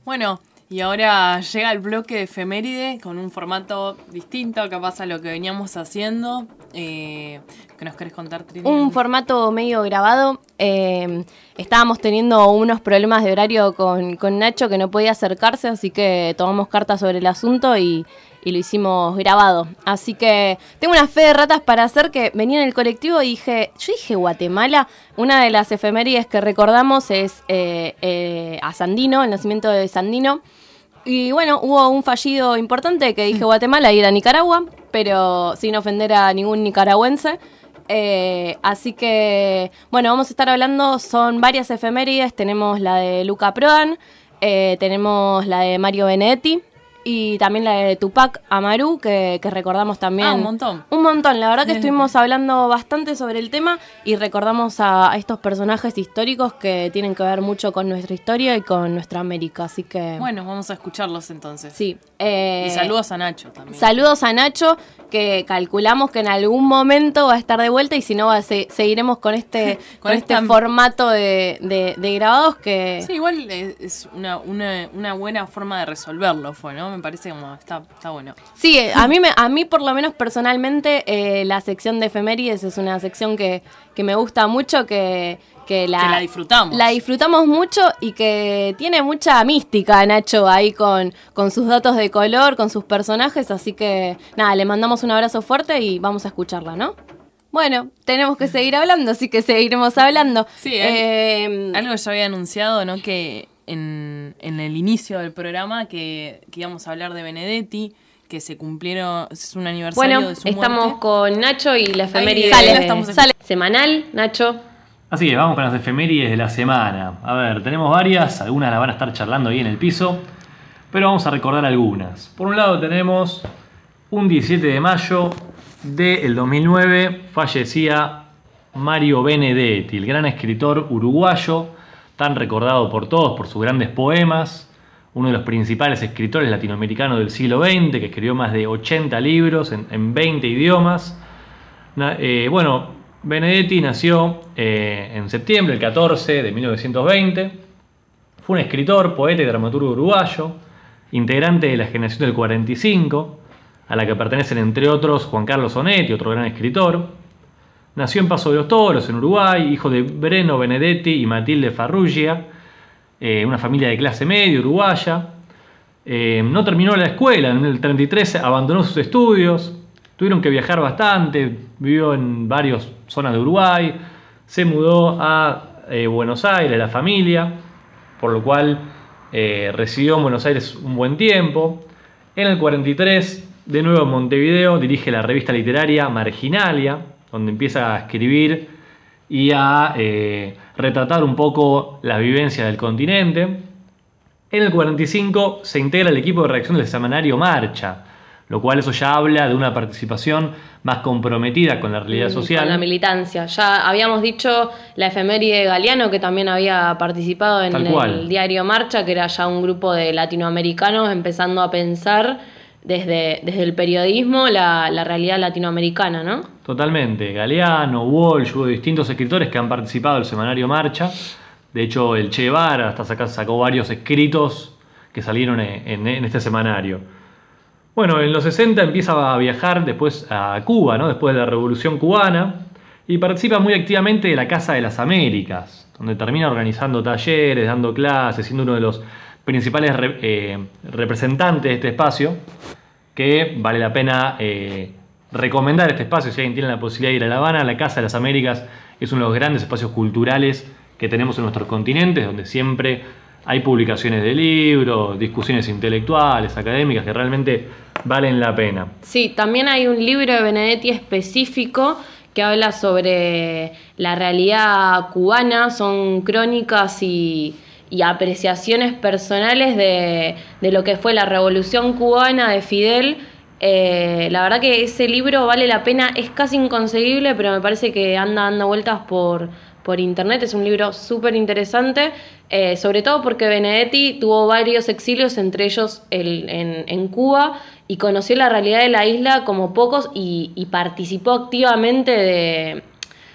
B: Bueno, y ahora llega el bloque de efeméride con un formato distinto, capaz a lo que veníamos haciendo. ¿Qué nos querés contar, Trini?
D: Un formato medio grabado. Estábamos teniendo unos problemas de horario con Nacho, que no podía acercarse, así que tomamos cartas sobre el asunto y lo hicimos grabado. Así que tengo una fe de ratas para hacer, que venía en el colectivo y yo dije Guatemala. Una de las efemérides que recordamos es a Sandino, el nacimiento de Sandino. Y bueno, hubo un fallido importante que dije Guatemala y era Nicaragua, pero sin ofender a ningún nicaragüense. Así que, bueno, vamos a estar hablando, son varias efemérides. Tenemos la de Luca Prodan, tenemos la de Mario Benedetti y también la de Tupac Amaru, que recordamos también.
B: Un montón.
D: Un montón, la verdad que estuvimos hablando bastante sobre el tema y recordamos a estos personajes históricos que tienen que ver mucho con nuestra historia y con nuestra América, así que...
B: Bueno, vamos a escucharlos entonces.
D: Sí.
B: Y saludos a Nacho también.
D: Saludos a Nacho, que calculamos que en algún momento va a estar de vuelta y si no seguiremos con este formato de grabados que...
B: Sí, igual es una buena forma de resolverlo fue, ¿no? Me parece como está bueno.
D: Sí, a mí por lo menos personalmente la sección de efemérides es una sección que me gusta mucho, que la disfrutamos. La disfrutamos mucho y que tiene mucha mística, Nacho, ahí con sus datos de color, con sus personajes, así que nada, le mandamos un abrazo fuerte y vamos a escucharla, ¿no? Bueno, tenemos que seguir hablando, así que seguiremos hablando.
B: Sí, algo que yo había anunciado, ¿no? Que en el inicio del programa que íbamos a hablar de Benedetti, que se cumplieron, es un aniversario de su muerte.
D: Estamos con Nacho y la efeméride
B: sale
D: semanal, Nacho.
I: Así que vamos con las efemérides de la semana. A ver, tenemos varias, algunas las van a estar charlando ahí en el piso, pero vamos a recordar algunas. Por un lado tenemos un 17 de mayo del 2009, fallecía Mario Benedetti, el gran escritor uruguayo, tan recordado por todos por sus grandes poemas, uno de los principales escritores latinoamericanos del siglo XX, que escribió más de 80 libros en 20 idiomas. Benedetti nació en septiembre, el 14 de 1920. Fue un escritor, poeta y dramaturgo uruguayo, integrante de la generación del 45, a la que pertenecen entre otros Juan Carlos Onetti, otro gran escritor. Nació en Paso de los Toros, en Uruguay, hijo de Breno Benedetti y Matilde Farrugia, una familia de clase media uruguaya. No terminó la escuela, en el 33 abandonó sus estudios, tuvieron que viajar bastante, vivió en varias zonas de Uruguay, se mudó a Buenos Aires, la familia, por lo cual residió en Buenos Aires un buen tiempo. En el 43, de nuevo en Montevideo, dirige la revista literaria Marginalia, donde empieza a escribir y a retratar un poco las vivencias del continente. En el 45 se integra al equipo de redacción del semanario Marcha, lo cual eso ya habla de una participación más comprometida con la realidad social.
D: Con la militancia. Ya habíamos dicho la efeméride de Galeano, que también había participado en el diario Marcha, que era ya un grupo de latinoamericanos empezando a pensar desde el periodismo la realidad latinoamericana, ¿no?
I: Totalmente. Galeano, Walsh, hubo distintos escritores que han participado del semanario Marcha. De hecho, el Che Guevara hasta sacó varios escritos que salieron en este semanario. Bueno, en los 60 empieza a viajar después a Cuba, ¿no? Después de la Revolución Cubana, y participa muy activamente de la Casa de las Américas, donde termina organizando talleres, dando clases, siendo uno de los principales representantes de este espacio, que vale la pena recomendar este espacio si alguien tiene la posibilidad de ir a La Habana. La Casa de las Américas es uno de los grandes espacios culturales que tenemos en nuestros continentes, donde siempre hay publicaciones de libros, discusiones intelectuales, académicas, que realmente valen la pena.
D: Sí, también hay un libro de Benedetti específico que habla sobre la realidad cubana, son crónicas y apreciaciones personales de lo que fue la Revolución Cubana de Fidel. La verdad que ese libro vale la pena, es casi inconseguible, pero me parece que anda dando vueltas por internet. Es un libro súper interesante, sobre todo porque Benedetti tuvo varios exilios, entre ellos en Cuba, y conoció la realidad de la isla como pocos y participó activamente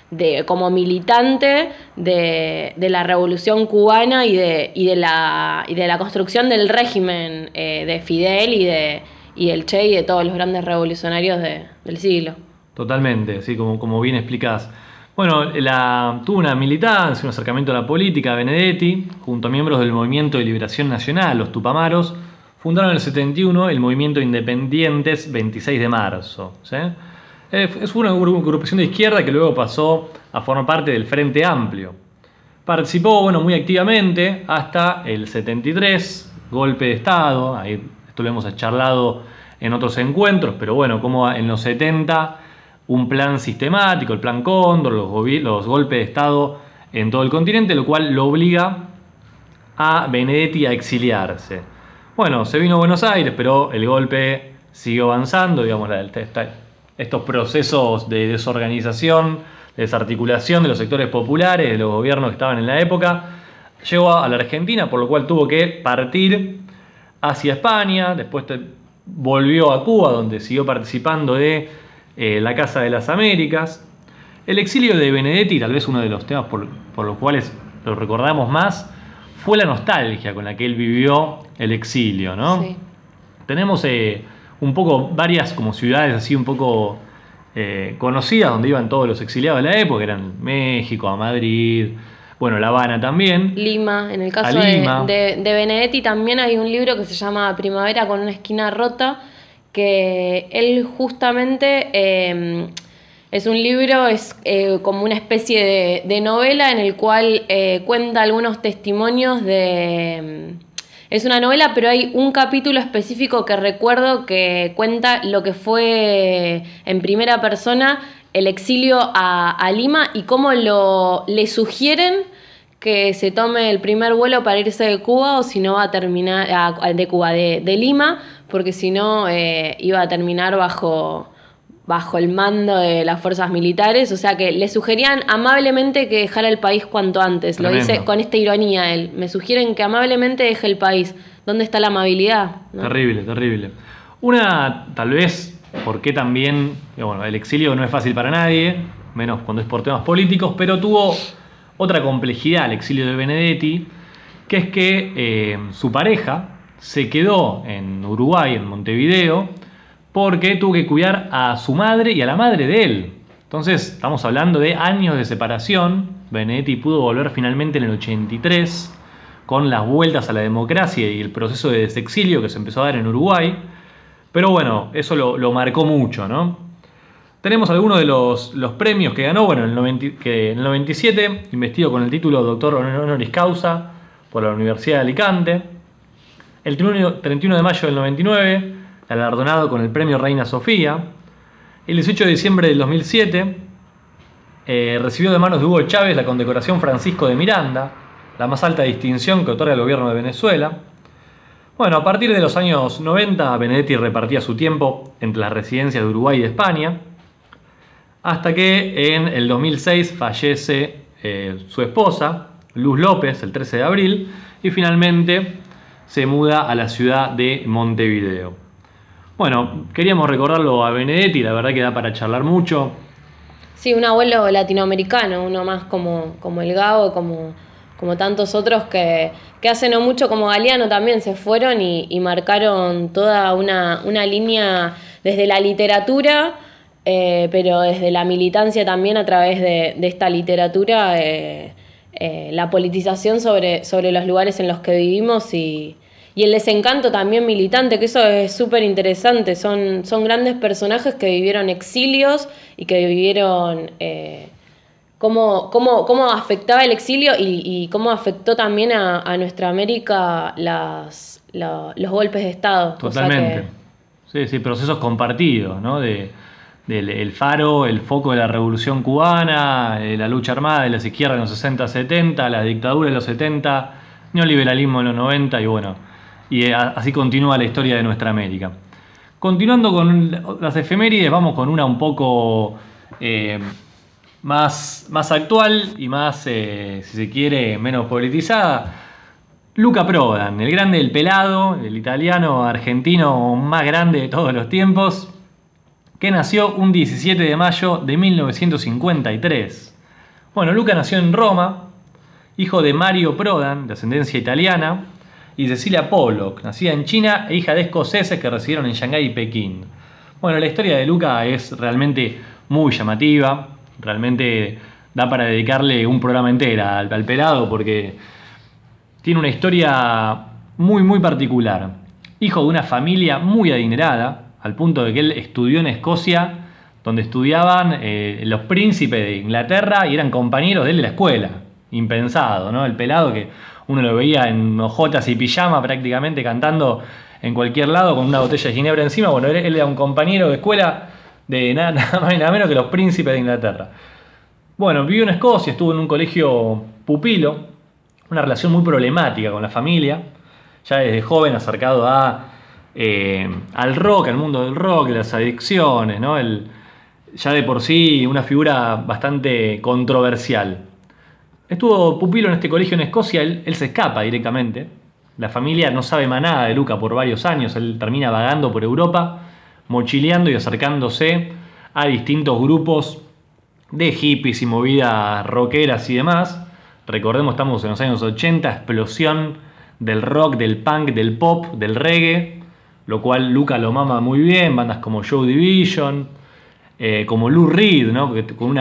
D: como militante de la Revolución Cubana y de la construcción del régimen de Fidel y del Che y de todos los grandes revolucionarios del siglo.
I: Totalmente, así como bien explicás. Bueno, tuvo una militancia, un acercamiento a la política. Benedetti, junto a miembros del Movimiento de Liberación Nacional, los Tupamaros, fundaron en el 71 el Movimiento Independientes 26 de marzo. ¿Sí? Fue una agrupación de izquierda que luego pasó a formar parte del Frente Amplio. Participó muy activamente hasta el 73, golpe de Estado. Ahí esto lo hemos charlado en otros encuentros, pero como en los 70 un plan sistemático, el Plan Cóndor, los golpes de Estado en todo el continente, lo cual lo obliga a Benedetti a exiliarse. Se vino a Buenos Aires, pero el golpe siguió avanzando, estos procesos de desorganización, de desarticulación de los sectores populares, de los gobiernos que estaban en la época, llegó a la Argentina, por lo cual tuvo que partir hacia España, después volvió a Cuba, donde siguió participando de la Casa de las Américas. El exilio de Benedetti, tal vez uno de los temas por los cuales lo recordamos más, fue la nostalgia con la que él vivió el exilio, ¿no? Sí. Tenemos un poco varias como ciudades así un poco conocidas donde iban todos los exiliados de la época, eran México, a Madrid, La Habana también.
D: Lima, en el caso de Benedetti también hay un libro que se llama Primavera con una esquina rota, que él justamente es un libro, es como una especie de novela en el cual cuenta algunos testimonios es una novela, pero hay un capítulo específico que recuerdo que cuenta lo que fue en primera persona el exilio a Lima y cómo le sugieren que se tome el primer vuelo para irse de Cuba o si no va a terminar de Lima, porque si no iba a terminar bajo el mando de las fuerzas militares, o sea que le sugerían amablemente que dejara el país cuanto antes. Tremendo. Lo dice con esta ironía él, me sugieren que amablemente deje el país. ¿Dónde está la amabilidad? ¿No?
I: Terrible, terrible. Una, tal vez, porque también, el exilio no es fácil para nadie, menos cuando es por temas políticos, pero tuvo otra complejidad el exilio de Benedetti, que es que su pareja se quedó en Uruguay, en Montevideo, porque tuvo que cuidar a su madre y a la madre de él. Entonces, estamos hablando de años de separación. Benedetti pudo volver finalmente en el 83, con las vueltas a la democracia y el proceso de desexilio que se empezó a dar en Uruguay. Pero eso lo marcó mucho, ¿no? Tenemos algunos de los premios que ganó. En el 97 investigó con el título Doctor Honoris Causa por la Universidad de Alicante. El 31 de mayo del 99, galardonado con el premio Reina Sofía. El 18 de diciembre del 2007, recibió de manos de Hugo Chávez la condecoración Francisco de Miranda, la más alta distinción que otorga el gobierno de Venezuela. A partir de los años 90, Benedetti repartía su tiempo entre las residencias de Uruguay y de España, hasta que en el 2006 fallece su esposa, Luz López, el 13 de abril, y finalmente se muda a la ciudad de Montevideo. Queríamos recordarlo a Benedetti, la verdad que da para charlar mucho.
D: Sí, un abuelo latinoamericano, uno más como el Gabo, como tantos otros que hace no mucho, como Galeano también, se fueron y marcaron toda una línea desde la literatura, pero desde la militancia también a través de esta literatura, la politización sobre los lugares en los que vivimos y el desencanto también militante, que eso es súper interesante. Son grandes personajes que vivieron exilios y que vivieron cómo afectaba el exilio y cómo afectó también a nuestra América los golpes de Estado.
I: Totalmente. Sí, procesos compartidos, ¿no? El faro, el foco de la Revolución Cubana, la lucha armada de las izquierdas en los 60-70, la dictadura en los 70, neoliberalismo en los 90 y así continúa la historia de nuestra América. Continuando con las efemérides, vamos con una un poco más actual y más, si se quiere, menos politizada. Luca Prodan, el grande del pelado, el italiano argentino más grande de todos los tiempos, que nació un 17 de mayo de 1953. Bueno, Luca nació en Roma, hijo de Mario Prodan, de ascendencia italiana, y Cecilia Pollock, nacida en China e hija de escoceses que residieron en Shanghái y Pekín. Bueno, la historia de Luca es realmente muy llamativa, realmente da para dedicarle un programa entero al pelado porque tiene una historia muy particular. Hijo de una familia muy adinerada, al punto de que él estudió en Escocia, donde estudiaban los príncipes de Inglaterra y eran compañeros de él de la escuela. Impensado, ¿no? El pelado que uno lo veía en hojotas y pijama prácticamente cantando en cualquier lado con una botella de ginebra encima. Bueno, él era un compañero de escuela de nada más y nada menos que los príncipes de Inglaterra. Bueno, vivió en Escocia, estuvo en un colegio pupilo, una relación muy problemática con la familia, ya desde joven acercado al rock, al mundo del rock, de las adicciones, ¿no? Ya de por sí una figura bastante controversial. Estuvo pupilo en este colegio en Escocia, él se escapa directamente. La familia no sabe más nada de Luca por varios años, él termina vagando por Europa, mochileando y acercándose a distintos grupos de hippies y movidas rockeras y demás. Recordemos, estamos en los años 80, explosión del rock, del punk, del pop, del reggae, lo cual Luca lo mama muy bien, bandas como Joy Division, como Lou Reed, ¿no? Con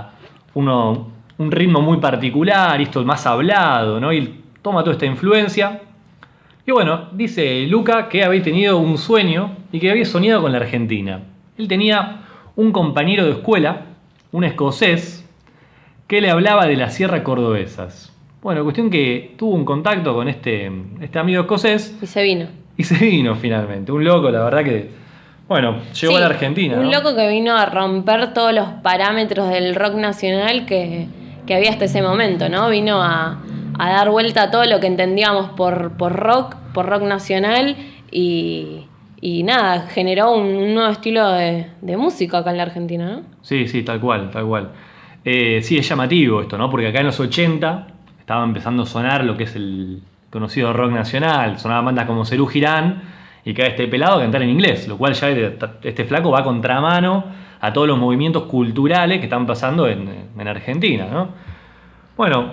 I: un ritmo muy particular, y esto más hablado, ¿no? Y toma toda esta influencia. Y bueno, dice Luca que había tenido un sueño y que había soñado con la Argentina. Él tenía un compañero de escuela, un escocés, que le hablaba de las sierras cordobesas. Bueno, cuestión que tuvo un contacto con este amigo escocés.
D: Y se vino.
I: Y se vino finalmente. Un loco, la verdad que, bueno, llegó a la Argentina.
D: Un loco que vino a romper todos los parámetros del rock nacional que había hasta ese momento, ¿no? Vino a dar vuelta a todo lo que entendíamos por rock nacional y nada, generó un nuevo estilo de música acá en la Argentina, ¿no?
I: Sí, tal cual. Sí, es llamativo esto, ¿no? Porque acá en los 80 estaba empezando a sonar lo que es el conocido rock nacional, sonaban bandas como Serú Girán y cae este pelado a cantar en inglés, lo cual ya este flaco va a contramano a todos los movimientos culturales que están pasando en Argentina, ¿no? Bueno,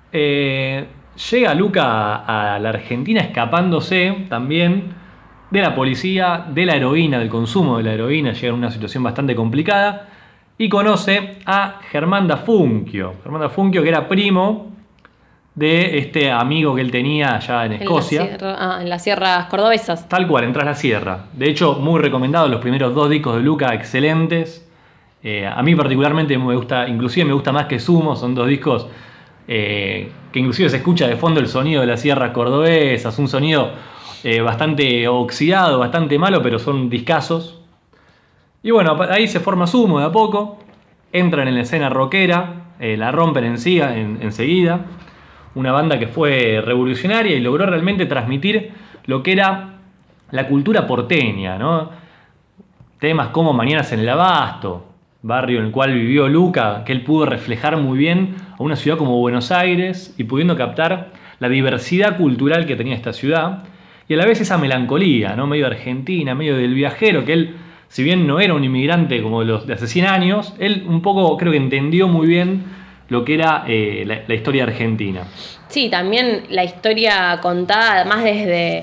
I: llega Luca a la Argentina escapándose también de la policía, de la heroína, del consumo de la heroína, llega en una situación bastante complicada y conoce a Germán Dafunquio. Germán Dafunquio, que era primo de este amigo que él tenía allá en Escocia.
D: En las sierras cordobesas.
I: Tal cual, en Tras la Sierra. De hecho, muy recomendados los primeros 2 discos de Luca, excelentes. A mí particularmente me gusta, inclusive me gusta más que Sumo, son 2 discos que inclusive se escucha de fondo el sonido de las sierras cordobesas, un sonido bastante oxidado, bastante malo, pero son discazos. Y bueno, ahí se forma Sumo de a poco, entran en la escena rockera, la rompen enseguida. Una banda que fue revolucionaria y logró realmente transmitir lo que era la cultura porteña, ¿no? Temas como Mañanas en el Abasto, barrio en el cual vivió Luca, que él pudo reflejar muy bien a una ciudad como Buenos Aires y pudiendo captar la diversidad cultural que tenía esta ciudad y a la vez esa melancolía, ¿no? Medio argentina, medio del viajero, que él, si bien no era un inmigrante como los de hace 100 años, él un poco creo que entendió muy bien lo que era la historia argentina.
D: Sí, también la historia contada además desde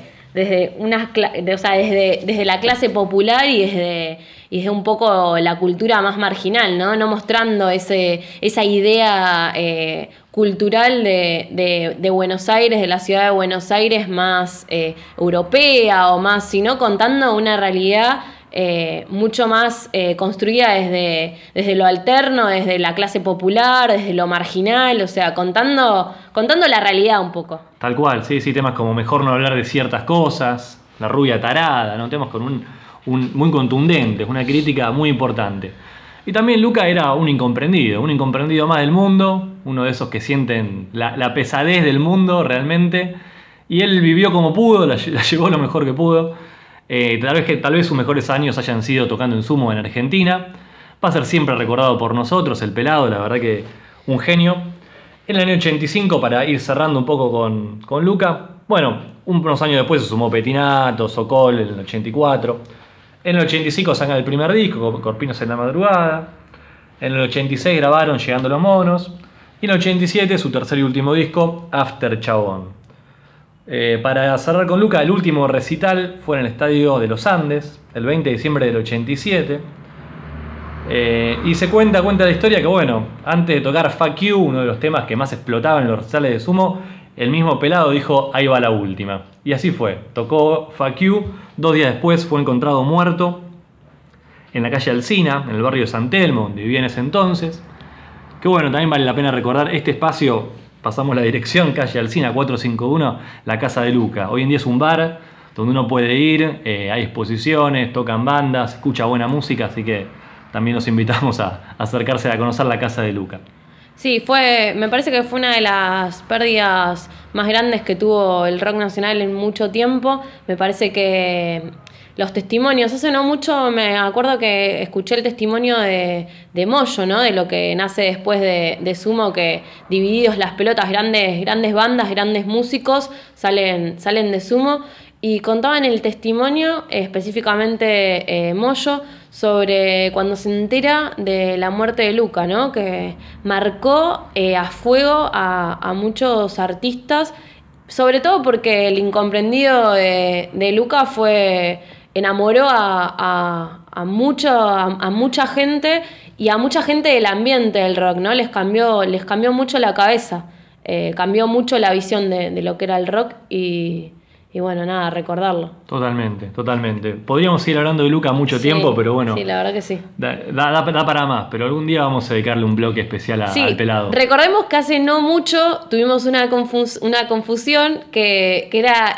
D: la clase popular y desde un poco la cultura más marginal, ¿no? No mostrando esa idea cultural de Buenos Aires, de la ciudad de Buenos Aires más europea o más, sino contando una realidad mucho más construida desde lo alterno, desde la clase popular, desde lo marginal, o sea, contando la realidad un poco.
I: Tal cual, sí, temas como mejor no hablar de ciertas cosas, la rubia tarada, ¿no? Temas con muy contundentes, una crítica muy importante. Y también Luca era un incomprendido más del mundo, uno de esos que sienten la pesadez del mundo realmente, y él vivió como pudo, la llevó lo mejor que pudo. Tal vez sus mejores años hayan sido tocando en Sumo en Argentina. Va a ser siempre recordado por nosotros, el pelado, la verdad que un genio. En el año 85, para ir cerrando un poco con Luca, bueno, unos años después se sumó Petinato, Sokol en el 84. En el 85 sacan el primer disco, Corpiños en la Madrugada. En el 86 grabaron Llegando los Monos. Y en el 87 su tercer y último disco, After Chabón. Para cerrar con Luca, el último recital fue en el Estadio de los Andes, el 20 de diciembre del 87. Y se cuenta la historia que, bueno, antes de tocar Fuck You, uno de los temas que más explotaban en los recitales de Sumo, el mismo Pelado dijo, ahí va la última. Y así fue, tocó Fuck You, 2 días después fue encontrado muerto en la calle Alsina, en el barrio de San Telmo, donde vivía en ese entonces. Que bueno, también vale la pena recordar este espacio, pasamos la dirección, calle Alsina 451, la Casa de Luca. Hoy en día es un bar donde uno puede ir, hay exposiciones, tocan bandas, escucha buena música, así que también los invitamos a acercarse a conocer la Casa de Luca.
D: Sí, me parece que fue una de las pérdidas más grandes que tuvo el rock nacional en mucho tiempo. Me parece que los testimonios, hace no mucho me acuerdo que escuché el testimonio de Moyo, ¿no? De lo que nace después de Sumo, que divididos las pelotas, grandes bandas, grandes músicos salen de Sumo, y contaban el testimonio, específicamente Moyo, sobre cuando se entera de la muerte de Luca, ¿no? Que marcó a fuego a muchos artistas, sobre todo porque el incomprendido de Luca enamoró a mucha gente, y a mucha gente del ambiente del rock, ¿no? Les cambió mucho la cabeza, cambió mucho la visión de lo que era el rock, y bueno, nada, recordarlo.
I: Totalmente. Podríamos seguir hablando de Luca mucho tiempo, pero bueno.
D: Sí, la verdad que sí.
I: Da para más, pero algún día vamos a dedicarle un bloque especial al Pelado.
D: Recordemos que hace no mucho tuvimos una confusión que era...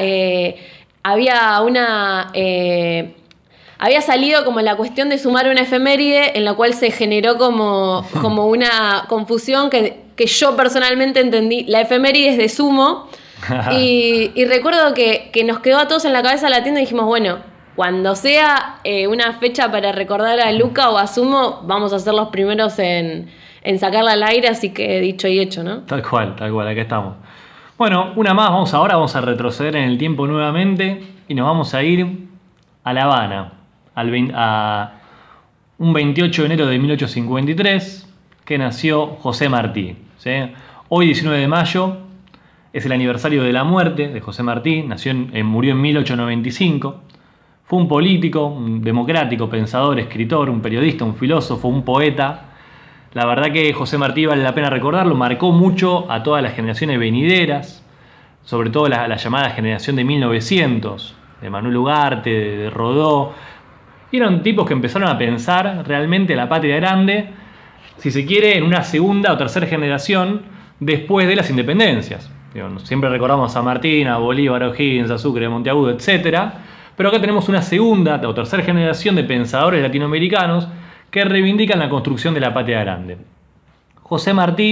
D: Había salido como la cuestión de sumar una efeméride, en la cual se generó como una confusión que yo personalmente entendí. La efeméride es de Sumo. Y recuerdo que nos quedó a todos en la cabeza la tienda y dijimos, bueno, cuando sea una fecha para recordar a Luca o a Sumo, vamos a ser los primeros en sacarla al aire, así que dicho y hecho, ¿no?
I: Tal cual, acá estamos. Bueno, una más, vamos a retroceder en el tiempo nuevamente y nos vamos a ir a La Habana, a un 28 de enero de 1853, que nació José Martí, ¿sí? Hoy, 19 de mayo, es el aniversario de la muerte de José Martí, murió en 1895. Fue un político, un democrático, pensador, escritor, un periodista, un filósofo, un poeta. La verdad que José Martí vale la pena recordarlo, marcó mucho a todas las generaciones venideras, sobre todo la llamada generación de 1900, de Manuel Ugarte, de Rodó. Y eran tipos que empezaron a pensar realmente la patria grande, si se quiere, en una segunda o tercera generación después de las independencias. Siempre recordamos a Martín, a Bolívar, a O'Higgins, a Sucre, a Monteagudo, etc. Pero acá tenemos una segunda o tercera generación de pensadores latinoamericanos que reivindican la construcción de la patria grande. José Martí,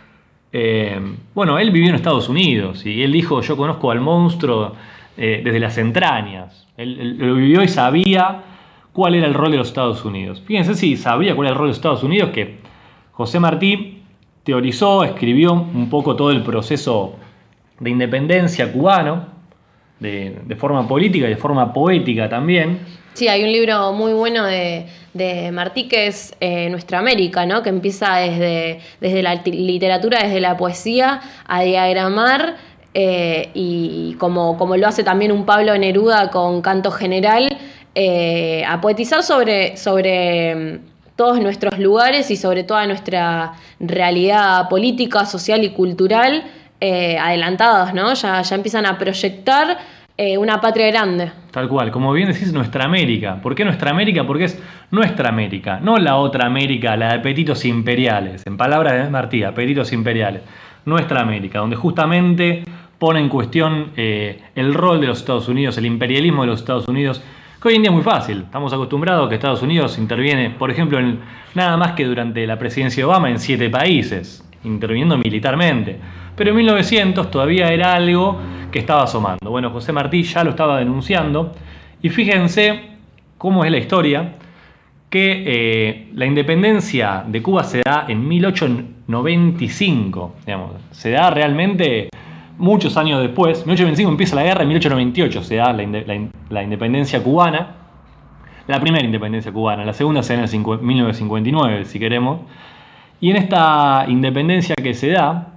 I: él vivió en Estados Unidos y él dijo, yo conozco al monstruo desde las entrañas. Él lo vivió y sabía cuál era el rol de los Estados Unidos. Fíjense si sabía cuál era el rol de los Estados Unidos, que José Martí teorizó, escribió un poco todo el proceso de independencia cubano, de forma política y de forma poética también.
D: Sí, hay un libro muy bueno de Martí que es Nuestra América, ¿no? Que empieza desde la literatura, desde la poesía, a diagramar, y como lo hace también un Pablo Neruda con Canto General, a poetizar sobre todos nuestros lugares y sobre toda nuestra realidad política, social y cultural, adelantados, ¿no? Ya empiezan a proyectar una patria grande.
I: Tal cual, como bien decís, Nuestra América. ¿Por qué Nuestra América? Porque es nuestra América, no la otra América, la de apetitos imperiales. En palabras de Martí, apetitos imperiales. Nuestra América, donde justamente pone en cuestión el rol de los Estados Unidos, el imperialismo de los Estados Unidos, que hoy en día es muy fácil. Estamos acostumbrados a que Estados Unidos interviene, por ejemplo, nada más que durante la presidencia de Obama, en 7 países, interviniendo militarmente. Pero en 1900 todavía era algo que estaba asomando. Bueno, José Martí ya lo estaba denunciando. Y fíjense cómo es la historia, que la independencia de Cuba se da en 1895. Digamos, se da realmente muchos años después. En 1825 empieza la guerra, en 1898 se da la independencia cubana. La primera independencia cubana. La segunda se da en 1959, si queremos. Y en esta independencia que se da,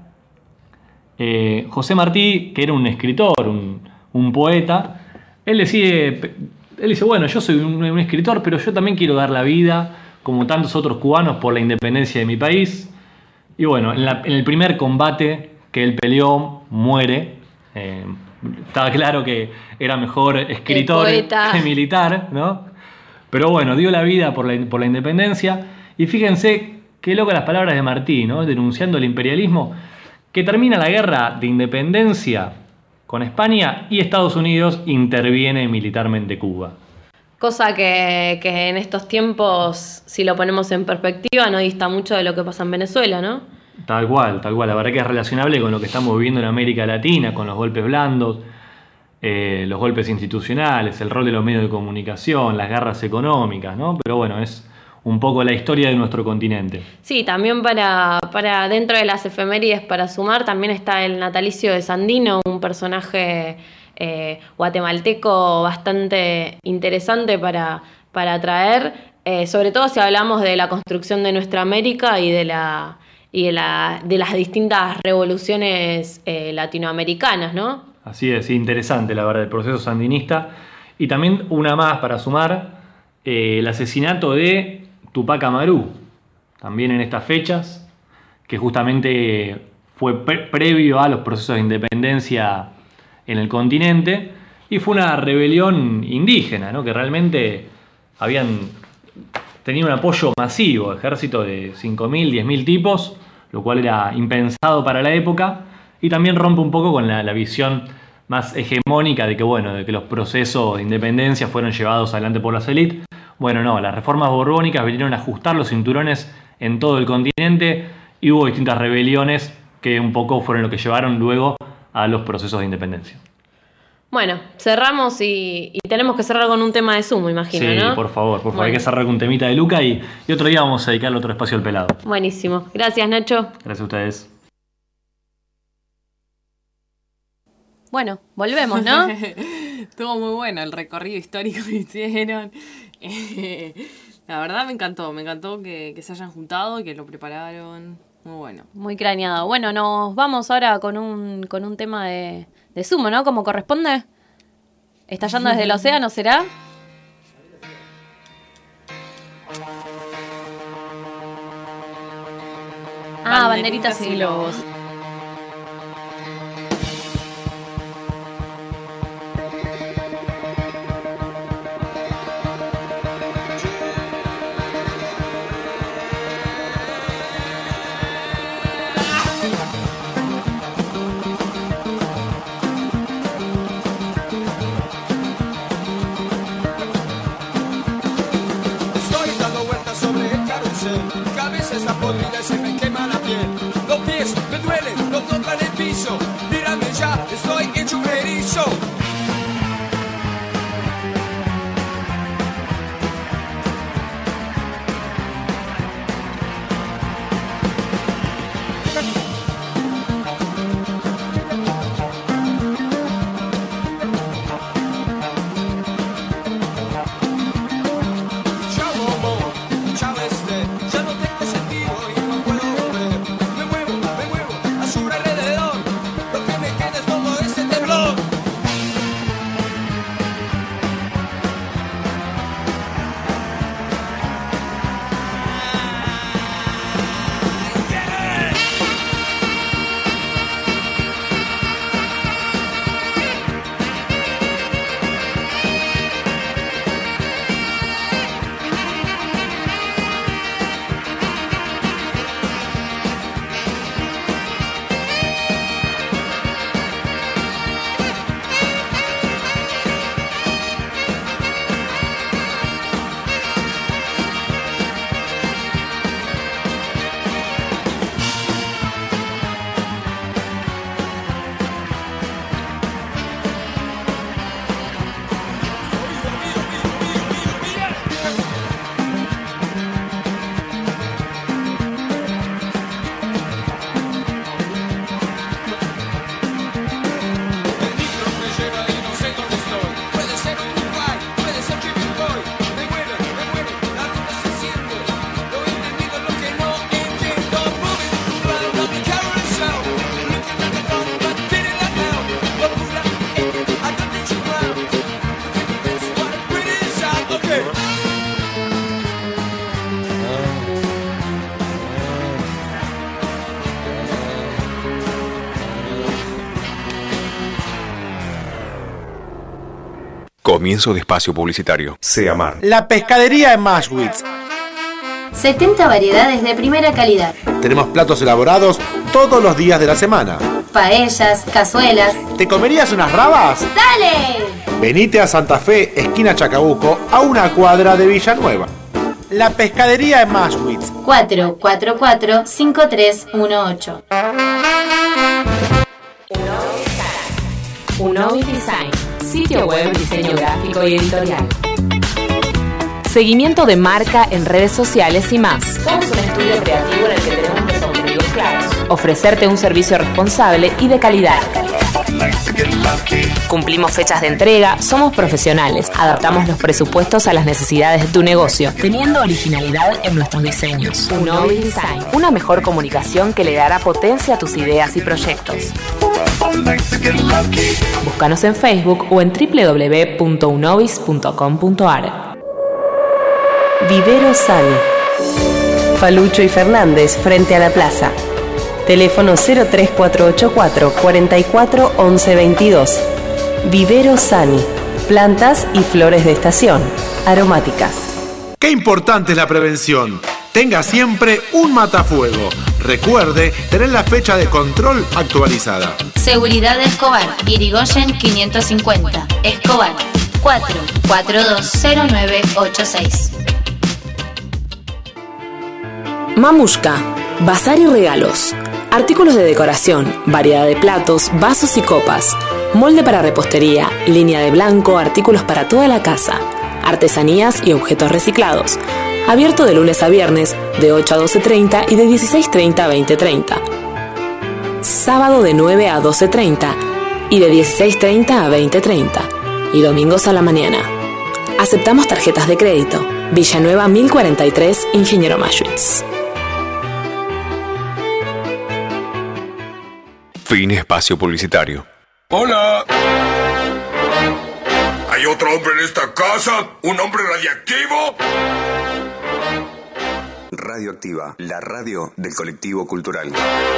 I: José Martí, que era un escritor, un poeta, él dice, bueno, yo soy un escritor, pero yo también quiero dar la vida, como tantos otros cubanos, por la independencia de mi país. Y bueno, en el primer combate que él peleó, muere. Estaba claro que era mejor escritor que militar, ¿no? Pero bueno, dio la vida por la independencia. Y fíjense qué locas las palabras de Martí, ¿no? Denunciando el imperialismo, que termina la guerra de independencia con España y Estados Unidos interviene militarmente Cuba.
D: Cosa que en estos tiempos, si lo ponemos en perspectiva, no dista mucho de lo que pasa en Venezuela, ¿no?
I: Tal cual. La verdad que es relacionable con lo que estamos viviendo en América Latina, con los golpes blandos, los golpes institucionales, el rol de los medios de comunicación, las guerras económicas, ¿no? Pero bueno, es un poco la historia de nuestro continente.
D: Sí, también para dentro de las efemérides, para sumar, también está el natalicio de Sandino, un personaje guatemalteco bastante interesante para traer, sobre todo si hablamos de la construcción de nuestra América y de las distintas revoluciones latinoamericanas, ¿no?
I: Así es, interesante la verdad el proceso sandinista. Y también una más para sumar, el asesinato de Tupac Amaru, también en estas fechas, que justamente fue previo a los procesos de independencia en el continente, y fue una rebelión indígena, ¿no? Que realmente habían tenido un apoyo masivo, ejército de 5.000, 10.000 tipos, lo cual era impensado para la época, y también rompe un poco con la visión más hegemónica de que los procesos de independencia fueron llevados adelante por las élites. Bueno, no, las reformas borbónicas vinieron a ajustar los cinturones en todo el continente y hubo distintas rebeliones que un poco fueron lo que llevaron luego a los procesos de independencia.
D: Bueno, cerramos y tenemos que cerrar con un tema de Sumo, imagino,
I: sí,
D: ¿no?
I: Sí, por favor, hay que cerrar con un temita de Luca y otro día vamos a dedicarle otro espacio al pelado.
D: Buenísimo. Gracias, Nacho.
I: Gracias a ustedes.
D: Bueno, volvemos, ¿no?
B: Estuvo muy bueno el recorrido histórico que hicieron. La verdad me encantó que se hayan juntado y que lo prepararon. Muy bueno.
D: Muy craneado. Bueno, nos vamos ahora con un tema de Sumo, ¿no? Como corresponde. Estallando desde el océano, ¿será? Banderitas y globos.
A: Cabeza está podrida y se me quema la piel. Los pies me
J: Comienzo de espacio publicitario.
K: Seamar.
L: La pescadería en Maschwitz.
M: 70 variedades de primera calidad.
L: Tenemos platos elaborados todos los días de la semana.
M: Paellas, cazuelas.
L: ¿Te comerías unas rabas?
M: ¡Dale!
L: Venite a Santa Fe, esquina Chacabuco, a una cuadra de Villanueva. La pescadería en Maschwitz.
M: 444-5318.
N: Unovis Design. Sitio web, diseño gráfico y editorial. Seguimiento de marca en redes sociales y más.
O: Somos un estudio creativo en el que tenemos los objetivos claros.
N: Ofrecerte un servicio responsable y de calidad. Cumplimos fechas de entrega, somos profesionales, adaptamos los presupuestos a las necesidades de tu negocio, teniendo originalidad en nuestros diseños. Unovis Design, una mejor comunicación que le dará potencia a tus ideas y proyectos. Búscanos en Facebook o en www.unovis.com.ar.
P: Vivero Sani. Falucho y Fernández frente a la plaza. Teléfono 03484 44 11 22. Vivero Sani. Plantas y flores de estación. Aromáticas.
L: Qué importante es la prevención. Tenga siempre un matafuego. Recuerde tener la fecha de control actualizada.
M: Seguridad de Escobar. Irigoyen 550. Escobar. 4420986.
N: Mamushka. Bazar y regalos. Artículos de decoración, variedad de platos, vasos y copas, molde para repostería, línea de blanco, artículos para toda la casa, artesanías y objetos reciclados. Abierto de lunes a viernes, de 8 a 12:30 y de 16:30 a 20:30. Sábado de 9 a 12:30 y de 16:30 a 20:30. Y domingos a la mañana. Aceptamos tarjetas de crédito. Villanueva 1043, Ingeniero Maschwitz.
J: Fin espacio publicitario.
Q: ¡Hola! ¿Hay otro hombre en esta casa? ¿Un hombre radiactivo?
J: Radioactiva, la radio del colectivo cultural.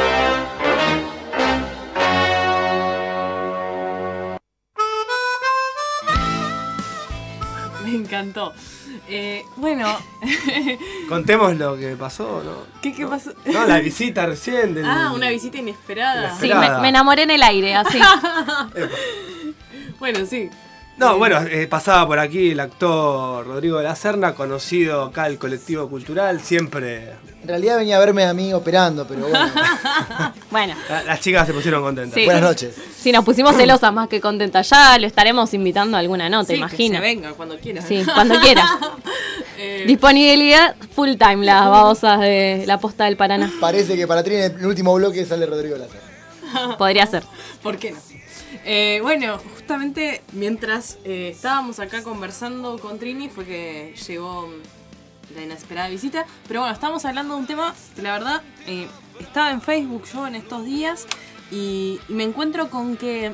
B: Me encantó. Bueno.
C: Contemos lo que pasó, ¿no?
B: ¿Qué pasó?
C: No, la visita recién.
B: Una visita inesperada.
D: Sí, me enamoré en el aire, así.
B: Bueno, sí.
C: No, bueno, pasaba por aquí el actor Rodrigo de la Serna, conocido acá del colectivo cultural, siempre...
R: En realidad venía a verme a mí operando, pero bueno.
D: Bueno.
C: Las chicas se pusieron contentas.
R: Sí. Buenas noches.
D: Sí, nos pusimos celosas más que contentas. Ya lo estaremos invitando a alguna nota, imagino.
B: Que se venga cuando quiera.
D: Sí, cuando quiera. Disponibilidad full time, las babosas de la Posta del Paraná.
R: Parece que para Trini en el último bloque sale Rodrigo de la Serna.
D: Podría ser.
B: ¿Por qué no? Bueno, justamente mientras estábamos acá conversando con Trini fue que llegó la inesperada visita. Pero bueno, estamos hablando de un tema que la verdad estaba en Facebook yo en estos días y me encuentro con que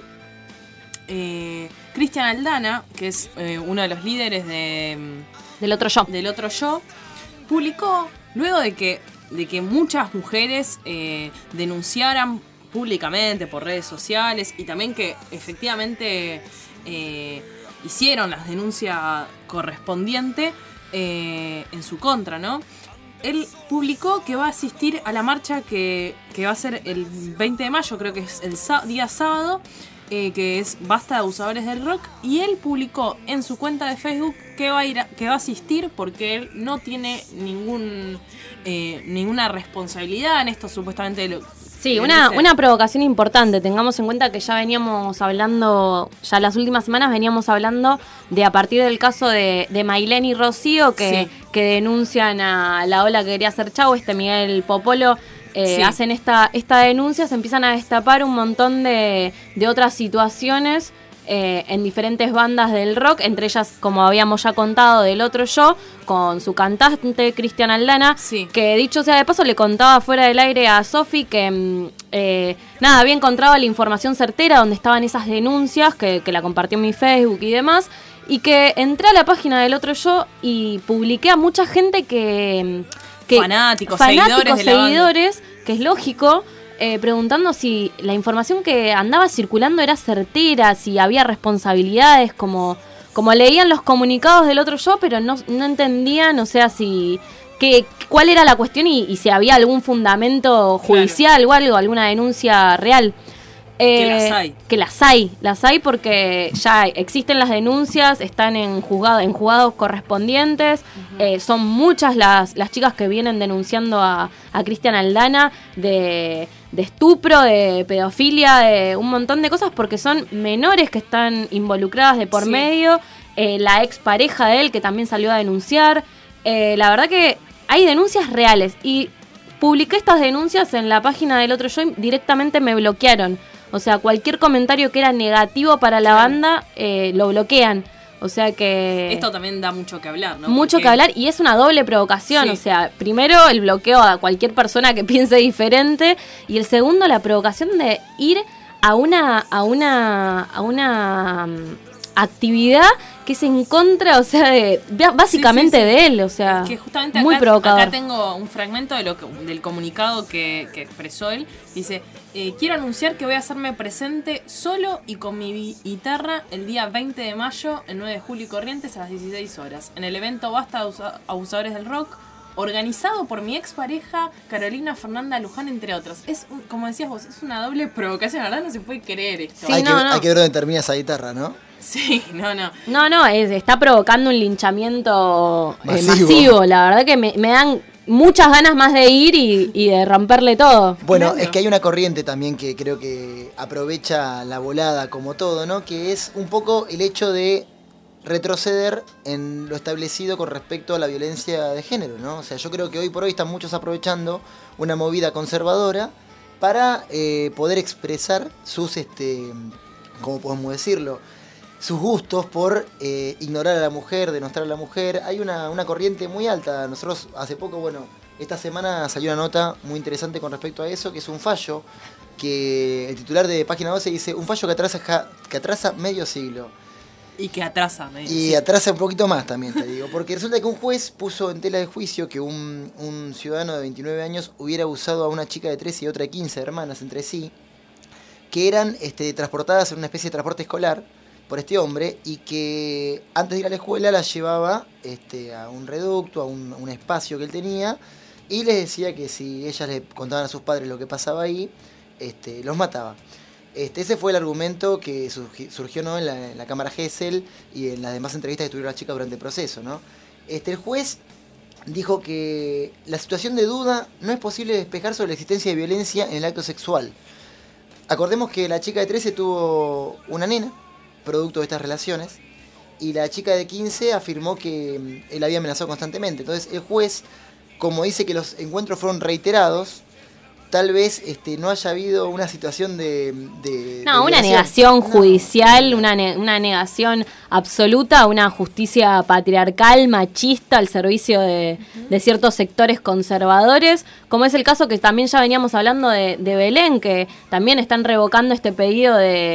B: Cristian Aldana, que es uno de los líderes
D: del Otro Yo,
B: publicó luego de que muchas mujeres denunciaran públicamente por redes sociales y también que efectivamente hicieron las denuncias correspondientes en su contra, ¿no? Él publicó que va a asistir a la marcha que va a ser el 20 de mayo, creo que es el día sábado, que es Basta de Abusadores del Rock, y él publicó en su cuenta de Facebook que va a asistir porque él no tiene ninguna responsabilidad en esto, supuestamente.
D: Sí, una provocación importante. Tengamos en cuenta que ya veníamos hablando, ya las últimas semanas veníamos hablando de a partir del caso de Mailén y Rocío que denuncian a la ola que quería hacer Chau, Miguel Popolo. Hacen esta denuncia, se empiezan a destapar un montón de otras situaciones en diferentes bandas del rock, entre ellas, como habíamos ya contado, del Otro Yo, con su cantante Cristian Aldana, que dicho sea de paso le contaba fuera del aire a Sofi que había encontrado la información certera donde estaban esas denuncias, que la compartió en mi Facebook y demás, y que entré a la página del Otro Yo y publiqué a mucha gente que
B: fanáticos, seguidores,
D: que es lógico, preguntando si la información que andaba circulando era certera, si había responsabilidades, como como leían los comunicados del otro show, pero no entendían, o sea, cuál era la cuestión y si había algún fundamento judicial o algo, alguna denuncia real. Que las hay porque ya existen las denuncias, están en juzgados correspondientes. Son muchas las chicas que vienen denunciando a Cristian Aldana de estupro, de pedofilia, de un montón de cosas, porque son menores que están involucradas de por medio. La expareja de él que también salió a denunciar. La verdad que hay denuncias reales y publiqué estas denuncias en la página del otro show, directamente me bloquearon. O sea, cualquier comentario que era negativo para la banda, lo bloquean. O sea que...
B: Esto también da mucho que hablar, ¿no?
D: Mucho que hablar y es una doble provocación. O sea, primero el bloqueo a cualquier persona que piense diferente y el segundo la provocación de ir a una actividad que es en contra, o sea, básicamente de él, o sea,
B: es que justamente
D: muy provocador.
B: Acá tengo un fragmento del comunicado que expresó él. Dice, quiero anunciar que voy a hacerme presente solo y con mi guitarra el día 20 de mayo, el 9 de julio y Corrientes a las 16 horas, en el evento Basta Abusadores del Rock, organizado por mi expareja Carolina Fernanda Luján, entre otros. Es, como decías vos, es una doble provocación, la verdad no se puede creer esto.
R: Sí, hay que ver dónde termina esa guitarra, ¿no?
B: Sí, no.
D: Está provocando un linchamiento masivo. La verdad que me dan muchas ganas más de ir y de romperle todo.
R: Bueno, es que hay una corriente también que creo que aprovecha la volada como todo, ¿no? Que es un poco el hecho de retroceder en lo establecido con respecto a la violencia de género, ¿no? O sea, yo creo que hoy por hoy están muchos aprovechando una movida conservadora para poder expresar sus, ¿cómo podemos decirlo? Sus gustos por ignorar a la mujer, denostar a la mujer. Hay una corriente muy alta. Nosotros hace poco, esta semana salió una nota muy interesante con respecto a eso, que es un fallo que el titular de Página 12 dice, un fallo que atrasa medio siglo.
B: Y que atrasa medio siglo.
R: Y atrasa un poquito más también, te digo. Porque resulta que un juez puso en tela de juicio que un ciudadano de 29 años hubiera abusado a una chica de 13 y otra de 15, hermanas entre sí, que eran transportadas en una especie de transporte escolar por este hombre y que antes de ir a la escuela las llevaba a un reducto, a un espacio que él tenía y les decía que si ellas le contaban a sus padres lo que pasaba ahí, los mataba. Ese fue el argumento que surgió, ¿no? en la Cámara Gesell y en las demás entrevistas que tuvieron las chicas durante el proceso, ¿no? El juez dijo que la situación de duda no es posible despejar sobre la existencia de violencia en el acto sexual. Acordemos que la chica de 13 tuvo una nena, producto de estas relaciones, y la chica de 15 afirmó que él había amenazado constantemente. Entonces el juez, como dice que los encuentros fueron reiterados, tal vez no haya habido una situación de
D: una negación judicial, una negación absoluta, una justicia patriarcal, machista, al servicio de ciertos sectores conservadores, como es el caso que también ya veníamos hablando de Belén, que también están revocando este pedido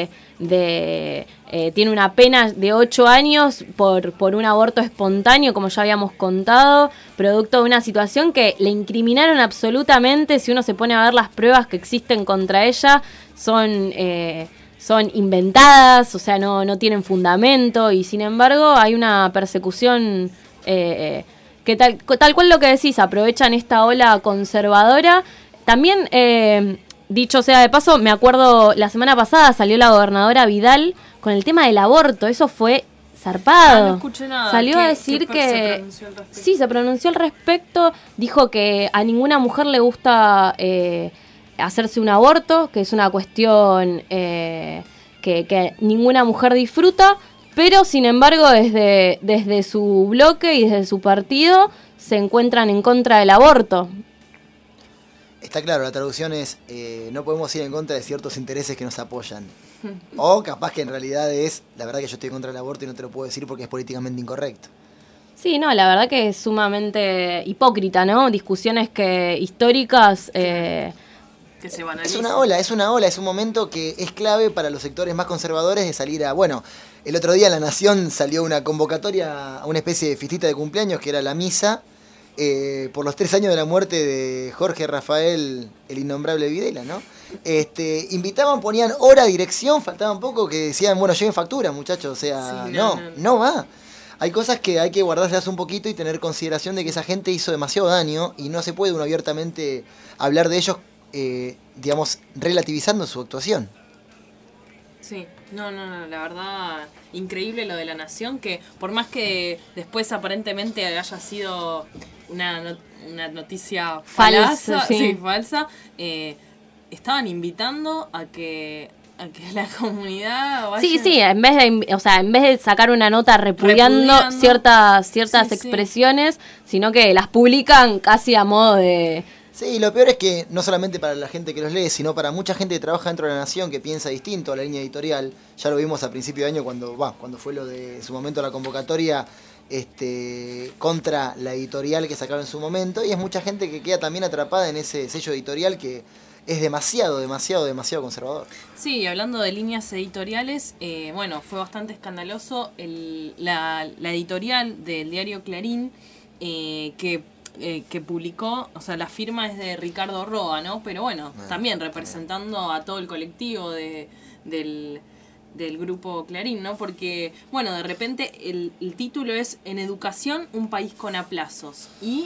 D: tiene una pena de 8 años por un aborto espontáneo, como ya habíamos contado, producto de una situación que le incriminaron absolutamente. Si uno se pone a ver las pruebas que existen contra ella, son inventadas, o sea, no tienen fundamento, y sin embargo hay una persecución que tal cual lo que decís, aprovechan esta ola conservadora. También, dicho sea de paso, me acuerdo, la semana pasada salió la gobernadora Vidal con el tema del aborto. Eso fue zarpado.
B: No escuché nada.
D: Salió a decir que... Sí, se pronunció al respecto. Dijo que a ninguna mujer le gusta hacerse un aborto, que es una cuestión que ninguna mujer disfruta, pero sin embargo desde su bloque y desde su partido se encuentran en contra del aborto.
R: Está claro, la traducción es, no podemos ir en contra de ciertos intereses que nos apoyan. O capaz que en realidad es, la verdad que yo estoy en contra del aborto y no te lo puedo decir porque es políticamente incorrecto.
D: Sí, no, la verdad que es sumamente hipócrita, ¿no? Discusiones históricas... que
B: se banalizan.
R: Es una ola, es un momento que es clave para los sectores más conservadores de salir a... Bueno, el otro día en La Nación salió una convocatoria a una especie de fiestita de cumpleaños que era la misa, por los 3 años de la muerte de Jorge Rafael, el innombrable Videla, ¿no? Invitaban, ponían hora, dirección, faltaba un poco, que decían, bueno, lleven factura, muchachos, o sea, sí, no va. Hay cosas que hay que guardárselas un poquito y tener consideración de que esa gente hizo demasiado daño y no se puede uno abiertamente hablar de ellos, digamos, relativizando su actuación.
B: Sí, no, la verdad, increíble lo de La Nación, que por más que después aparentemente haya sido una noticia falsa, estaban invitando a que la comunidad vaya...
D: Sí, en vez de sacar una nota repudiando ciertas expresiones, sino que las publican casi a modo de...
R: Sí, lo peor es que no solamente para la gente que los lee, sino para mucha gente que trabaja dentro de La Nación, que piensa distinto a la línea editorial. Ya lo vimos a principio de año cuando fue lo de en su momento la convocatoria contra la editorial que sacaron en su momento, y es mucha gente que queda también atrapada en ese sello editorial que es demasiado conservador.
B: Sí, hablando de líneas editoriales, fue bastante escandaloso la editorial del diario Clarín que publicó, o sea, la firma es de Ricardo Roa, ¿no? Pero también representando a todo el colectivo del grupo Clarín, ¿no? Porque, de repente el título es En educación, un país con aplazos. Y,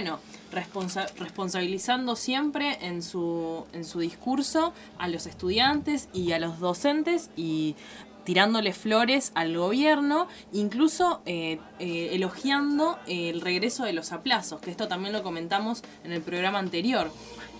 B: responsabilizando siempre en su discurso a los estudiantes y a los docentes y tirándole flores al gobierno, incluso elogiando el regreso de los aplazos, que esto también lo comentamos en el programa anterior.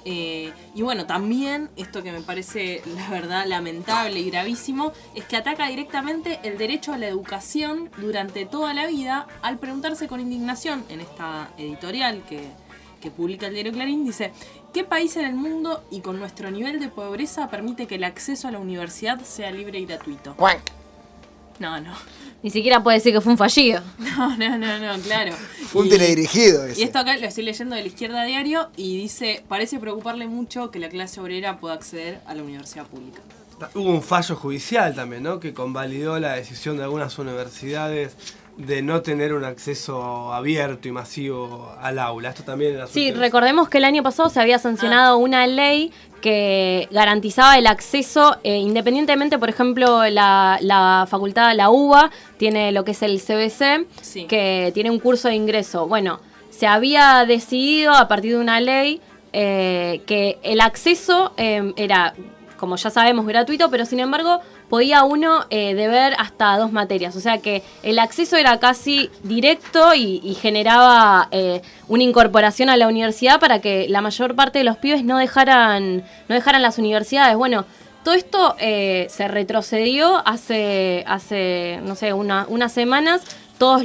B: También esto que me parece, la verdad, lamentable y gravísimo, es que ataca directamente el derecho a la educación durante toda la vida, al preguntarse con indignación en esta editorial que publica el diario Clarín, dice: ¿qué país en el mundo y con nuestro nivel de pobreza permite que el acceso a la universidad sea libre y gratuito? No.
D: Ni siquiera puede decir que fue un fallido.
B: No, claro.
R: Fue un teledirigido ese.
B: Y esto acá lo estoy leyendo de La Izquierda Diario y dice: parece preocuparle mucho que la clase obrera pueda acceder a la universidad pública.
C: Hubo un fallo judicial también, ¿no? Que convalidó la decisión de algunas universidades de no tener un acceso abierto y masivo al aula. Esto también era...
D: Sí, recordemos que el año pasado se había sancionado una ley que garantizaba el acceso, independientemente, por ejemplo, la facultad, la UBA, tiene lo que es el CBC, sí, que tiene un curso de ingreso. Se había decidido a partir de una ley que el acceso era, como ya sabemos, gratuito, pero sin embargo podía uno deber hasta 2 materias. O sea que el acceso era casi directo y generaba una incorporación a la universidad para que la mayor parte de los pibes no dejaran las universidades. Todo esto se retrocedió hace no sé, unas semanas. Todos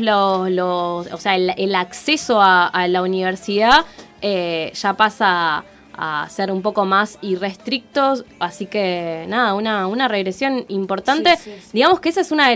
D: el acceso a la universidad ya pasa a ser un poco más irrestrictos, así que nada, una regresión importante. Sí. Digamos que esa es una de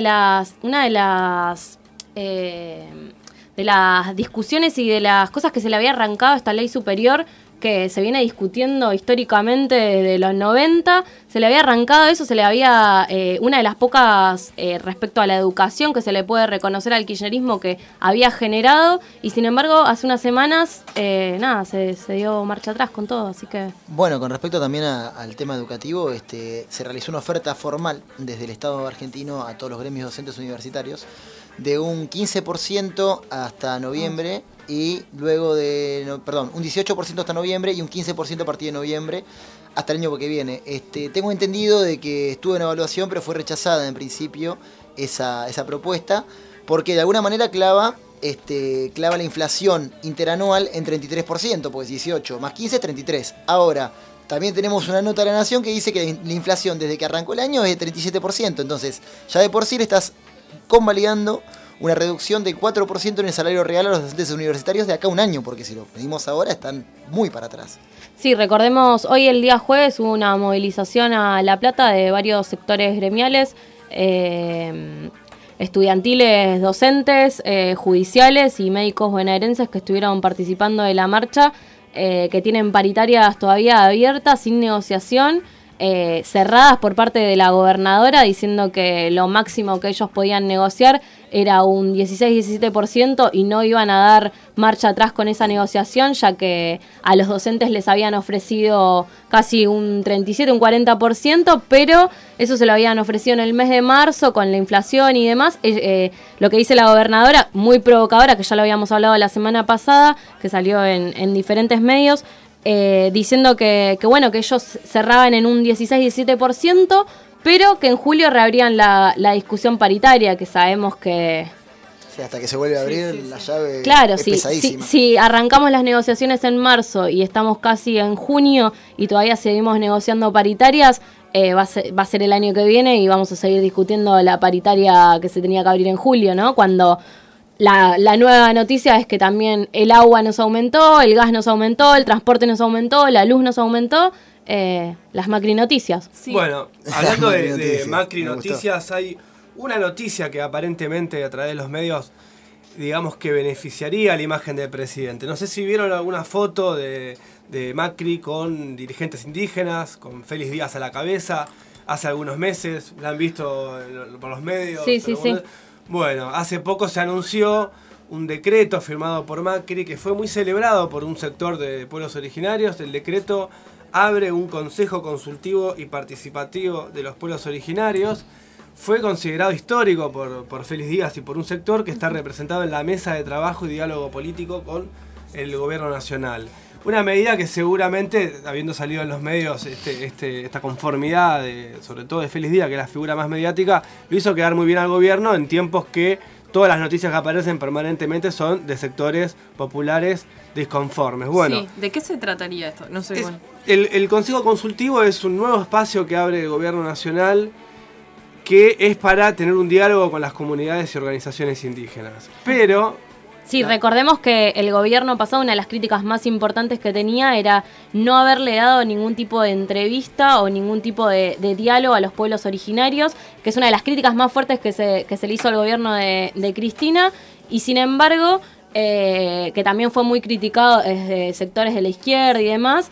D: las discusiones y de las cosas que se le había arrancado a esta ley superior, que se viene discutiendo históricamente desde los 90, se le había arrancado eso, se le había, una de las pocas respecto a la educación que se le puede reconocer al kirchnerismo que había generado, y sin embargo hace unas semanas se dio marcha atrás con todo, así que...
R: Con respecto también al tema educativo, se realizó una oferta formal desde el Estado argentino a todos los gremios docentes universitarios de un 15% hasta noviembre, y luego un 18% hasta noviembre y un 15% a partir de noviembre hasta el año que viene. Tengo entendido de que estuvo en evaluación, pero fue rechazada en principio esa propuesta, porque de alguna manera clava la inflación interanual en 33%, pues 18 más 15 es 33. Ahora, también tenemos una nota de La Nación que dice que la inflación desde que arrancó el año es de 37%, entonces ya de por sí le estás convalidando una reducción del 4% en el salario real a los docentes universitarios de acá a un año, porque si lo pedimos ahora están muy para atrás.
D: Sí, recordemos, hoy el día jueves hubo una movilización a La Plata de varios sectores gremiales, estudiantiles, docentes, judiciales y médicos bonaerenses que estuvieron participando de la marcha, que tienen paritarias todavía abiertas, sin negociación. cerradas por parte de la gobernadora, diciendo que lo máximo que ellos podían negociar era un 16-17% y no iban a dar marcha atrás con esa negociación, ya que a los docentes les habían ofrecido casi un 37, un 40%, pero eso se lo habían ofrecido en el mes de marzo con la inflación y demás. Lo que dice la gobernadora, muy provocadora, que ya lo habíamos hablado la semana pasada, que salió en diferentes medios, diciendo que bueno, que ellos cerraban en un 16-17%, pero que en julio reabrían la discusión paritaria, que sabemos que...
R: Sí, hasta que se vuelve a abrir la llave,
D: claro,
R: es pesadísima.
D: Si arrancamos las negociaciones en marzo y estamos casi en junio y todavía seguimos negociando paritarias, va a ser el año que viene y vamos a seguir discutiendo la paritaria que se tenía que abrir en julio, ¿no? Cuando... La nueva noticia es que también el agua nos aumentó, el gas nos aumentó, el transporte nos aumentó, la luz nos aumentó, las Macri noticias.
C: Sí. Bueno, hablando de Macri noticias, hay una noticia que aparentemente a través de los medios, digamos que beneficiaría a la imagen del presidente. No sé si vieron alguna foto de Macri con dirigentes indígenas, con Félix Díaz a la cabeza, hace algunos meses, la han visto por los medios.
D: Sí.
C: Bueno, hace poco se anunció un decreto firmado por Macri que fue muy celebrado por un sector de pueblos originarios. El decreto abre un consejo consultivo y participativo de los pueblos originarios. Fue considerado histórico por Félix Díaz y por un sector que está representado en la mesa de trabajo y diálogo político con el gobierno nacional. Una medida que seguramente, habiendo salido en los medios esta conformidad, sobre todo de Félix Díaz, que es la figura más mediática, lo hizo quedar muy bien al gobierno en tiempos que todas las noticias que aparecen permanentemente son de sectores populares disconformes. Bueno,
B: sí, ¿de qué se trataría esto? No sé.
C: El Consejo Consultivo es un nuevo espacio que abre el gobierno nacional que es para tener un diálogo con las comunidades y organizaciones indígenas. Pero...
D: Sí, recordemos que el gobierno pasado, una de las críticas más importantes que tenía era no haberle dado ningún tipo de entrevista o ningún tipo de diálogo a los pueblos originarios, que es una de las críticas más fuertes que se le hizo al gobierno de Cristina, y sin embargo, que también fue muy criticado desde sectores de la izquierda y demás,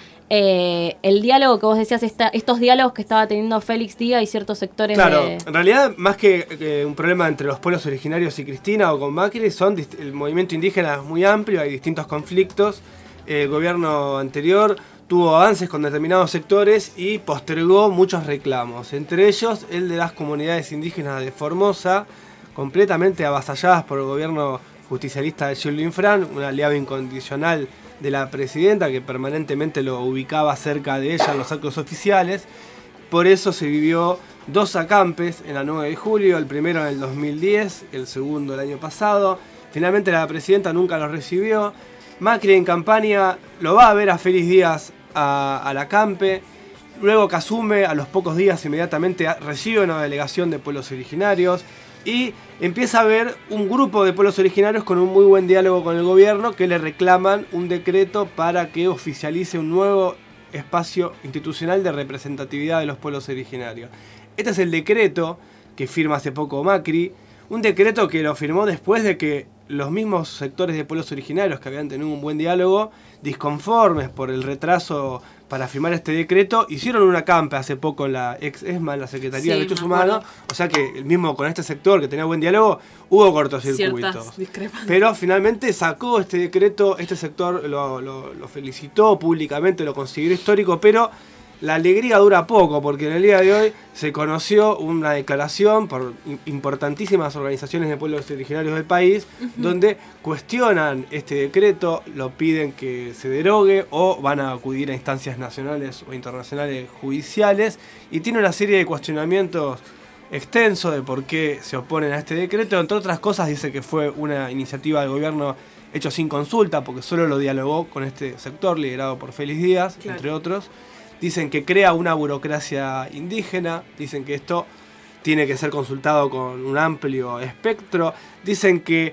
D: el diálogo que vos decías, estos diálogos que estaba teniendo Félix Díaz y ciertos sectores.
C: Claro, en realidad, más que un problema entre los pueblos originarios y Cristina o con Macri, el movimiento indígena es muy amplio, hay distintos conflictos. El gobierno anterior tuvo avances con determinados sectores y postergó muchos reclamos, entre ellos el de las comunidades indígenas de Formosa, completamente avasalladas por el gobierno justicialista de Gilles Linfrán, un aliado incondicional de la presidenta que permanentemente lo ubicaba cerca de ella en los actos oficiales. Por eso se vivió 2 acampes en la 9 de julio, el primero en el 2010, el segundo el año pasado. Finalmente la presidenta nunca los recibió. Macri en campaña lo va a ver a Félix Díaz al acampe. Luego que asume, a los pocos días inmediatamente recibe una delegación de pueblos originarios y empieza a haber un grupo de pueblos originarios con un muy buen diálogo con el gobierno que le reclaman un decreto para que oficialice un nuevo espacio institucional de representatividad de los pueblos originarios. Este es el decreto que firma hace poco Macri, un decreto que lo firmó después de que los mismos sectores de pueblos originarios que habían tenido un buen diálogo, disconformes por el retraso para firmar este decreto, hicieron un acampe hace poco en la ex-ESMA, en la Secretaría de Derechos Humanos, o sea que el mismo con este sector que tenía buen diálogo, hubo cortocircuitos. Pero finalmente sacó este decreto, este sector lo felicitó públicamente, lo consideró histórico, pero la alegría dura poco, porque en el día de hoy se conoció una declaración por importantísimas organizaciones de pueblos originarios del país, donde cuestionan este decreto, lo piden que se derogue o van a acudir a instancias nacionales o internacionales judiciales, y tiene una serie de cuestionamientos extensos de por qué se oponen a este decreto. Entre otras cosas dice que fue una iniciativa del gobierno hecho sin consulta, porque solo lo dialogó con este sector liderado por Félix Díaz, entre otros. Dicen que crea una burocracia indígena, dicen que esto tiene que ser consultado con un amplio espectro, dicen que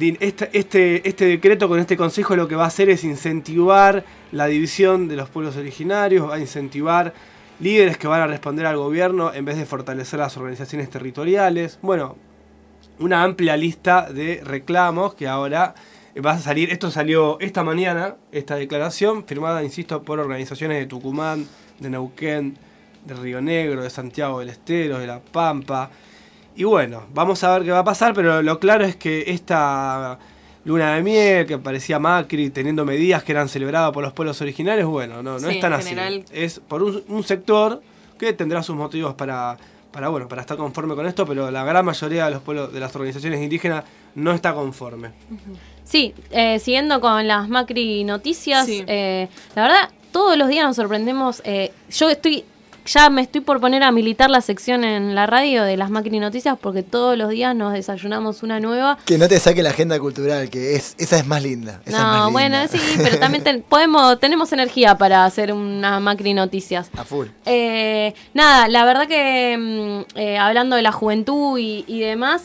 C: este decreto con este consejo lo que va a hacer es incentivar la división de los pueblos originarios, va a incentivar líderes que van a responder al gobierno en vez de fortalecer las organizaciones territoriales. Bueno, una amplia lista de reclamos que ahora va a salir. Esto salió esta mañana, esta declaración, firmada, insisto, por organizaciones de Tucumán, de Neuquén, de Río Negro, de Santiago del Estero, de La Pampa. Y bueno, vamos a ver qué va a pasar, pero lo claro es que esta luna de miel que parecía Macri teniendo medidas que eran celebradas por los pueblos originarios, bueno, no es tan así. Es por un sector que tendrá sus motivos para estar conforme con esto, pero la gran mayoría de los pueblos, de las organizaciones indígenas no está conforme.
D: Sí, siguiendo con las Macri noticias, la verdad, todos los días nos sorprendemos. Ya me estoy por poner a militar la sección en la radio de las Macri Noticias porque todos los días nos desayunamos una nueva.
R: Que no te saque la agenda cultural, que esa es más linda.
D: Bueno, sí, pero también tenemos energía para hacer una Macri Noticias.
R: A full.
D: Nada, la verdad que hablando de la juventud y demás,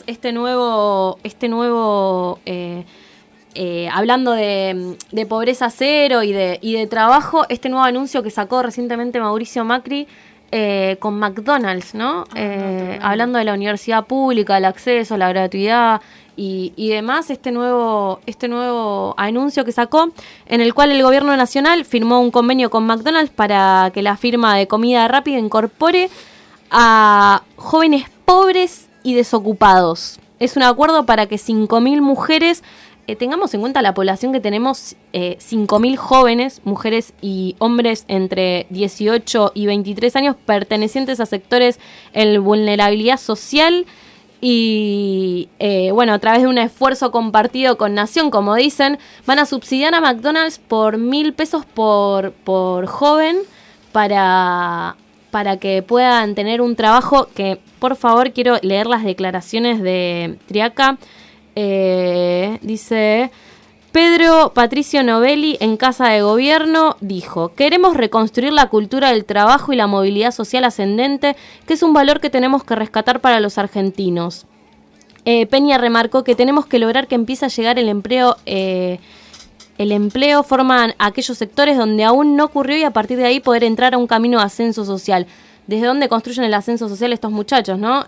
D: hablando de pobreza cero y de trabajo, este nuevo anuncio que sacó recientemente Mauricio Macri con McDonald's, ¿no? Hablando de la universidad pública, el acceso, la gratuidad y demás, este nuevo anuncio que sacó, en el cual el gobierno nacional firmó un convenio con McDonald's para que la firma de comida rápida incorpore a jóvenes pobres y desocupados. Es un acuerdo para que 5.000 mujeres... tengamos en cuenta la población que tenemos, 5.000 jóvenes, mujeres y hombres entre 18 y 23 años pertenecientes a sectores en vulnerabilidad social y, a través de un esfuerzo compartido con Nación, como dicen, van a subsidiar a McDonald's por 1.000 pesos por joven para que puedan tener un trabajo que, por favor, quiero leer las declaraciones de Triaca. Dice Pedro Patricio Novelli en Casa de Gobierno dijo: queremos reconstruir la cultura del trabajo y la movilidad social ascendente, que es un valor que tenemos que rescatar para los argentinos. Peña remarcó que tenemos que lograr que empiece a llegar el empleo. El empleo forman aquellos sectores donde aún no ocurrió y a partir de ahí poder entrar a un camino de ascenso social. ¿Desde dónde construyen el ascenso social estos muchachos, no?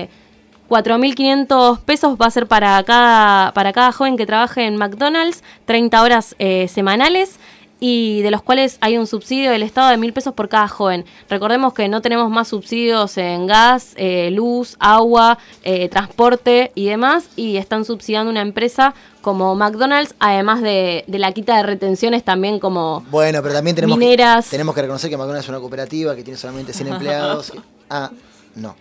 D: 4.500 pesos va a ser para cada joven que trabaje en McDonald's, 30 horas semanales, y de los cuales hay un subsidio del Estado de 1.000 pesos por cada joven. Recordemos que no tenemos más subsidios en gas, luz, agua, transporte y demás, y están subsidiando una empresa como McDonald's, además de la quita de retenciones también como
R: pero también tenemos
D: mineras.
R: Tenemos que reconocer que McDonald's es una cooperativa que tiene solamente 100 empleados. No,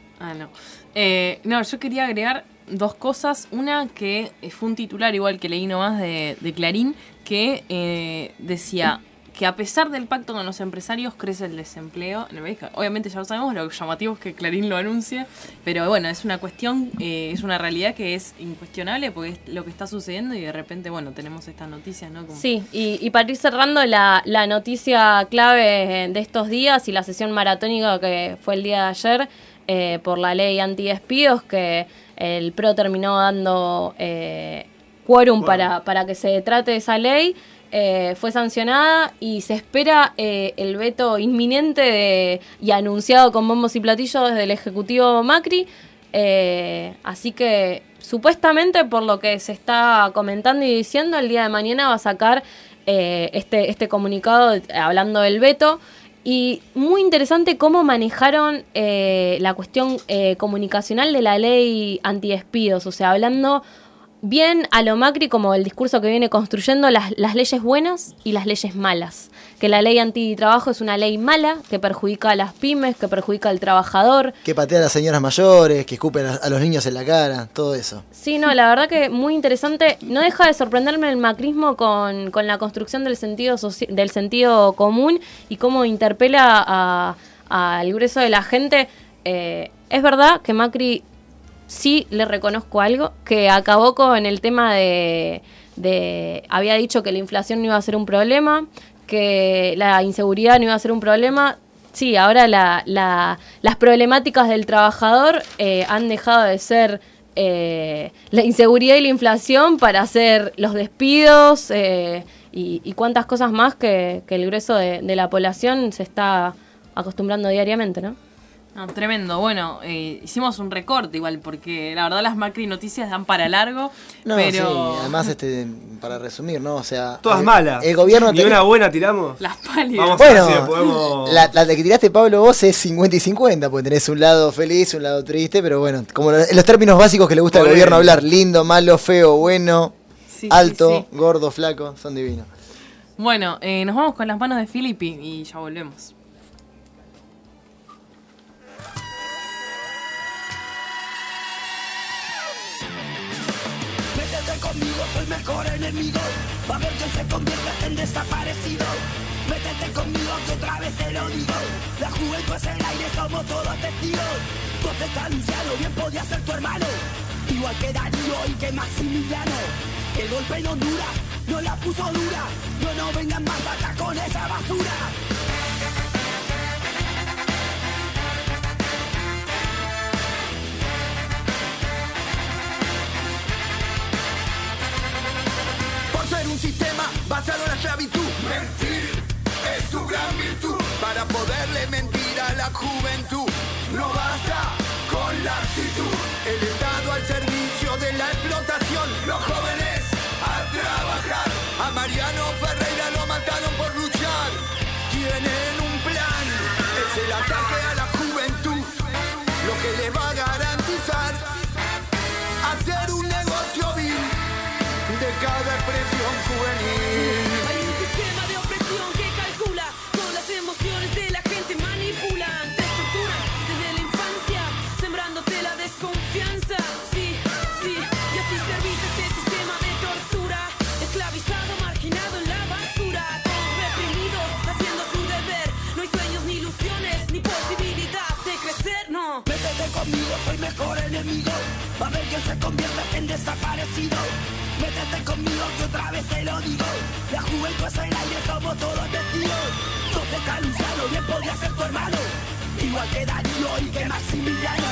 B: yo quería agregar dos cosas. Una que fue un titular igual que leí nomás de Clarín, que decía que a pesar del pacto con los empresarios crece el desempleo en el país. Obviamente ya lo sabemos, lo llamativo es que Clarín lo anuncie, pero bueno, es una cuestión, es una realidad que es incuestionable porque es lo que está sucediendo y de repente, tenemos estas noticias, ¿no?
D: Sí, y para ir cerrando la noticia clave de estos días y la sesión maratónica que fue el día de ayer, por la ley antidespidos, que el PRO terminó dando quórum para que se trate esa ley, fue sancionada y se espera el veto inminente y anunciado con bombos y platillos desde el Ejecutivo Macri, así que supuestamente, por lo que se está comentando y diciendo, el día de mañana va a sacar este comunicado hablando del veto. Y muy interesante cómo manejaron la cuestión comunicacional de la ley antidespidos, o sea, hablando bien a lo Macri, como el discurso que viene construyendo, las leyes buenas y las leyes malas. Que la ley antitrabajo es una ley mala, que perjudica a las pymes, que perjudica al trabajador.
R: Que patea a las señoras mayores, que escupen a los niños en la cara, todo eso.
D: Sí, la verdad que muy interesante. No deja de sorprenderme el macrismo con la construcción del sentido común y cómo interpela al grueso de la gente. Es verdad que Macri... Sí, le reconozco algo, que acabó con el tema había dicho que la inflación no iba a ser un problema, que la inseguridad no iba a ser un problema. Sí, ahora las problemáticas del trabajador han dejado de ser la inseguridad y la inflación para hacer los despidos y cuantas cosas más que el grueso de la población se está acostumbrando diariamente, ¿no?
B: No, tremendo. Bueno, hicimos un recorte igual, porque la verdad las Macri noticias dan para largo.
R: No,
B: pero...
R: sí, además, para resumir, ¿no? O sea...
C: Todas malas.
R: El gobierno...
C: ¿Ni una buena tiramos?
B: Las pálidas.
C: Vamos
R: bueno,
C: a ver si podemos...
R: la que tiraste, Pablo, vos es 50 y 50, porque tenés un lado feliz, un lado triste, pero bueno, como en los términos básicos que le gusta al gobierno hablar, lindo, malo, feo, bueno, alto, gordo, flaco, son divinos.
B: Bueno, nos vamos con las manos de Filippi y ya volvemos.
K: Conmigo soy mejor enemigo, va a ver que se convierte en desaparecido. Métete conmigo que otra vez te lo digo, la juventud es el aire, somos todos testigos. Vos estás Luciano, bien podía ser tu hermano, igual que Darío y que Maximiliano. El golpe en Honduras no la puso dura, no vengan más acá con esa basura. Un sistema basado en la esclavitud. Mentir es su gran virtud. Para poderle mentir a la juventud, no basta con la actitud. El Estado al servicio de la explotación. Los jóvenes a trabajar. A Mariano Ferreira lo mataron por luchar. Tienen un plan. Es el ataque a la juventud, lo que les va a garantizar hacer un negocio vil de cada expresión juvenil. Hay un sistema de opresión que calcula todas las emociones de la gente, manipulan, te estructuran desde la infancia, sembrándote la desconfianza. Sí, y así servís este sistema de tortura, esclavizado, marginado en la basura, todos reprimidos, haciendo su deber. No hay sueños ni ilusiones, ni posibilidad de crecer, no. Métete conmigo, soy mejor enemigo, va a ver que se convierta en desaparecido. Métete conmigo que otra vez te lo digo, la juventud es el aire, somos todos testigos. Donde está Luciano, bien podría ser tu hermano, igual que Darío y que Maximiliano.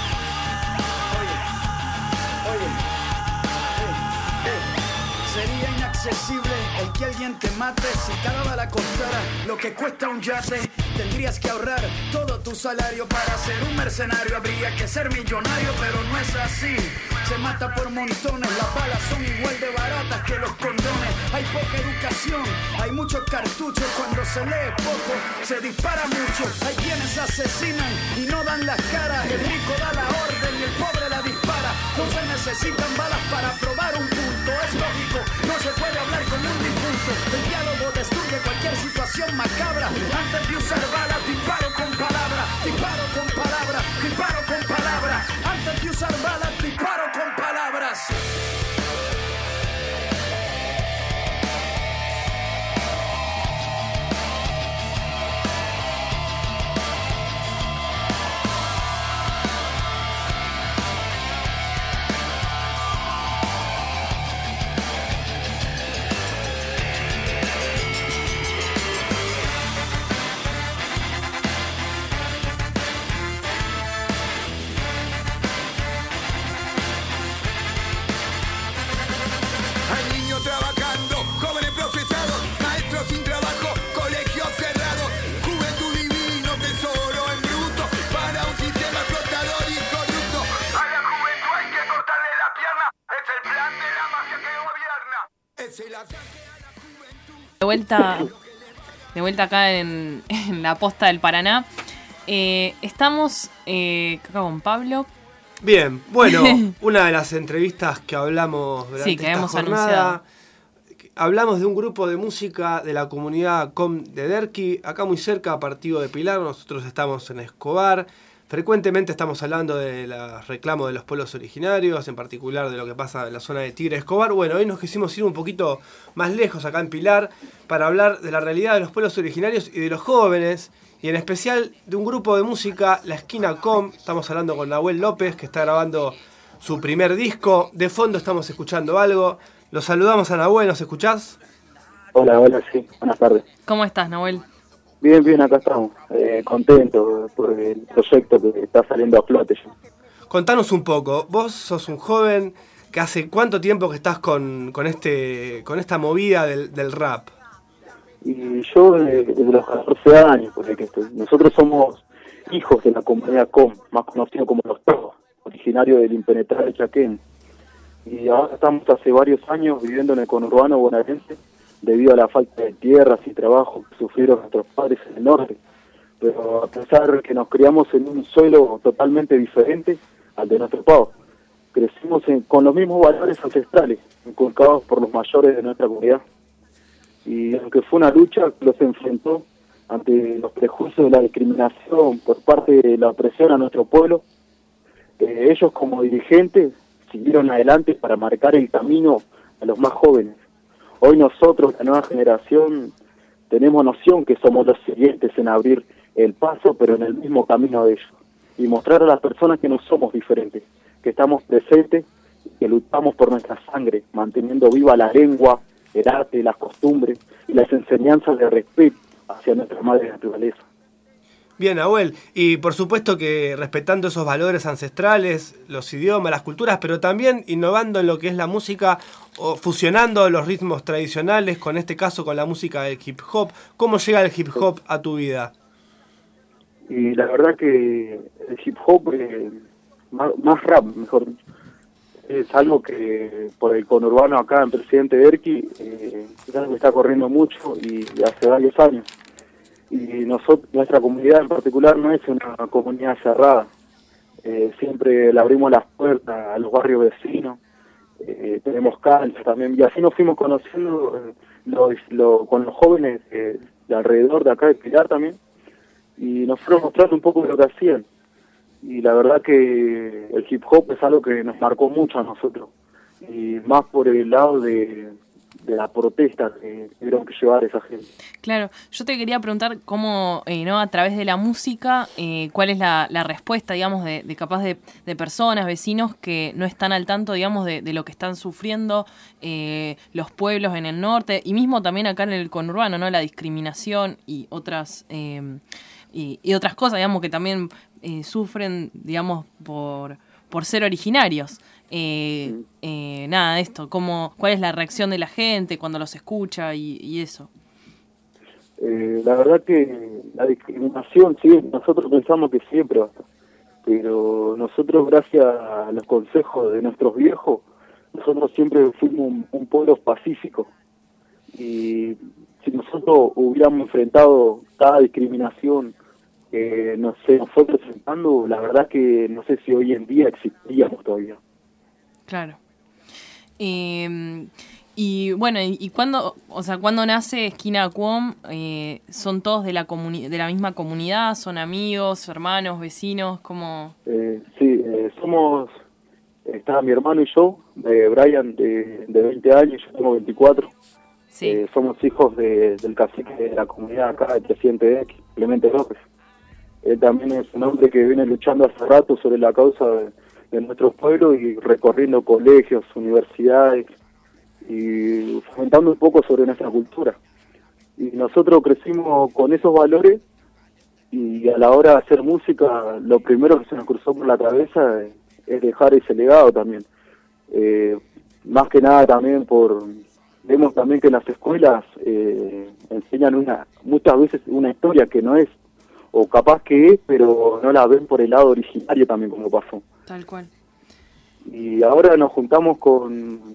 K: Sería inaccesible el que alguien te mate. Si cada bala costara lo que cuesta un yate, tendrías que ahorrar todo tu salario para ser un mercenario. Habría que ser millonario, pero no es así. Se mata por montones, las balas son igual de baratas que los condones. Hay poca educación, hay muchos cartuchos. Cuando se lee poco, se dispara mucho. Hay quienes asesinan y no dan las caras. El rico da la orden y el pobre la dispara. No se necesitan balas para probar un punto. Es lógico, no se puede hablar con un difunto. El diálogo destruye cualquier situación macabra. Antes de usar balas, disparo con palabra. Disparo con palabra, disparo con palabra. Antes de usar balas, disparo con palabras. Trabajando, jóvenes procesados, maestros sin trabajo, colegios cerrados, juventud divino, tesoro en bruto, para un sistema explotador y corrupto. A la juventud hay que cortarle la pierna, es el plan de la mafia que gobierna, es el ataque a la juventud.
B: De vuelta acá en la posta del Paraná. Estamos acá con Pablo.
C: Bien, bueno, una de las entrevistas que hablamos durante esta jornada, hablamos de un grupo de música de la comunidad Com de Derqui, acá muy cerca, partido de Pilar. Nosotros estamos en Escobar. Frecuentemente estamos hablando de los reclamos de los pueblos originarios, en particular de lo que pasa en la zona de Tigre Escobar. Bueno, hoy nos quisimos ir un poquito más lejos, acá en Pilar, para hablar de la realidad de los pueblos originarios y de los jóvenes, y en especial de un grupo de música, La Esquina Com. Estamos hablando con Nahuel López, que está grabando su primer disco. De fondo estamos escuchando algo. Los saludamos a Nahuel, ¿nos escuchás?
S: Hola, sí, buenas tardes.
B: ¿Cómo estás, Nahuel?
S: Bien, acá estamos, contentos por el proyecto que está saliendo a flote.
C: Contanos un poco, vos sos un joven que hace cuánto tiempo que estás con esta movida del rap.
S: Y yo desde los 14 años, porque nosotros somos hijos de la comunidad Com, más conocido como los Tobos, originario del impenetrable Chaquén. Y ahora estamos hace varios años viviendo en el conurbano bonaerense debido a la falta de tierras y trabajo que sufrieron nuestros padres en el norte. Pero a pesar de que nos criamos en un suelo totalmente diferente al de nuestro pavo, crecimos con los mismos valores ancestrales, inculcados por los mayores de nuestra comunidad. Y aunque fue una lucha que los enfrentó ante los prejuicios de la discriminación por parte de la opresión a nuestro pueblo, ellos como dirigentes siguieron adelante para marcar el camino a los más jóvenes. Hoy nosotros, la nueva generación, tenemos noción que somos los siguientes en abrir el paso, pero en el mismo camino de ellos. Y mostrar a las personas que no somos diferentes, que estamos presentes, que luchamos por nuestra sangre, manteniendo viva la lengua, el arte, las costumbres y las enseñanzas de respeto hacia nuestra madre naturaleza.
C: Bien, Nahuel, y por supuesto que respetando esos valores ancestrales, los idiomas, las culturas, pero también innovando en lo que es la música, o fusionando los ritmos tradicionales, con este caso con la música del hip hop. ¿Cómo llega el hip hop a tu vida?
S: Y la verdad que el hip hop, más rap, mejor dicho, es algo que por el conurbano acá en Presidente Derqui es algo que está corriendo mucho y hace varios años. Y nuestra comunidad en particular no es una comunidad cerrada. Siempre le abrimos las puertas a los barrios vecinos, tenemos canchas también, y así nos fuimos conociendo con los jóvenes de alrededor de acá de Pilar también, y nos fueron mostrando un poco de lo que hacían. Y la verdad que el hip hop es algo que nos marcó mucho a nosotros, y más por el lado de la protesta que tuvieron que llevar esa gente.
B: Claro, yo te quería preguntar cómo, ¿no? A través de la música, cuál es la respuesta, digamos, de capaz de personas, vecinos que no están al tanto, digamos, de lo que están sufriendo los pueblos en el norte, y mismo también acá en el conurbano, ¿no? La discriminación y otras y otras cosas, digamos, que también sufren, digamos, por ser originarios. Nada de esto, ¿cuál es la reacción de la gente cuando los escucha y eso?
S: La verdad que la discriminación, sí, nosotros pensamos que siempre va a estar, pero nosotros, gracias a los consejos de nuestros viejos, nosotros siempre fuimos un pueblo pacífico, y si nosotros hubiéramos enfrentado cada discriminación no sé, nos fue presentando, la verdad que no sé si hoy en día existiríamos todavía. Claro.
B: Y bueno, ¿y cuándo nace Esquina Cuom? ¿Son todos de la misma comunidad? ¿Son amigos, hermanos, vecinos? ¿Cómo?
S: Sí, está mi hermano y yo, Brian de 20 años, yo tengo 24. Sí. Somos hijos del cacique de la comunidad acá, el presidente de X, Clemente López. Él también es un hombre que viene luchando hace rato sobre la causa de nuestros pueblos y recorriendo colegios, universidades y fomentando un poco sobre nuestra cultura. Y nosotros crecimos con esos valores, y a la hora de hacer música lo primero que se nos cruzó por la cabeza es dejar ese legado también. Más que nada también vemos también que en las escuelas enseñan muchas veces una historia que no es, o capaz que es, pero no la ven por el lado originario también, como pasó.
B: Tal cual.
S: Y ahora nos juntamos con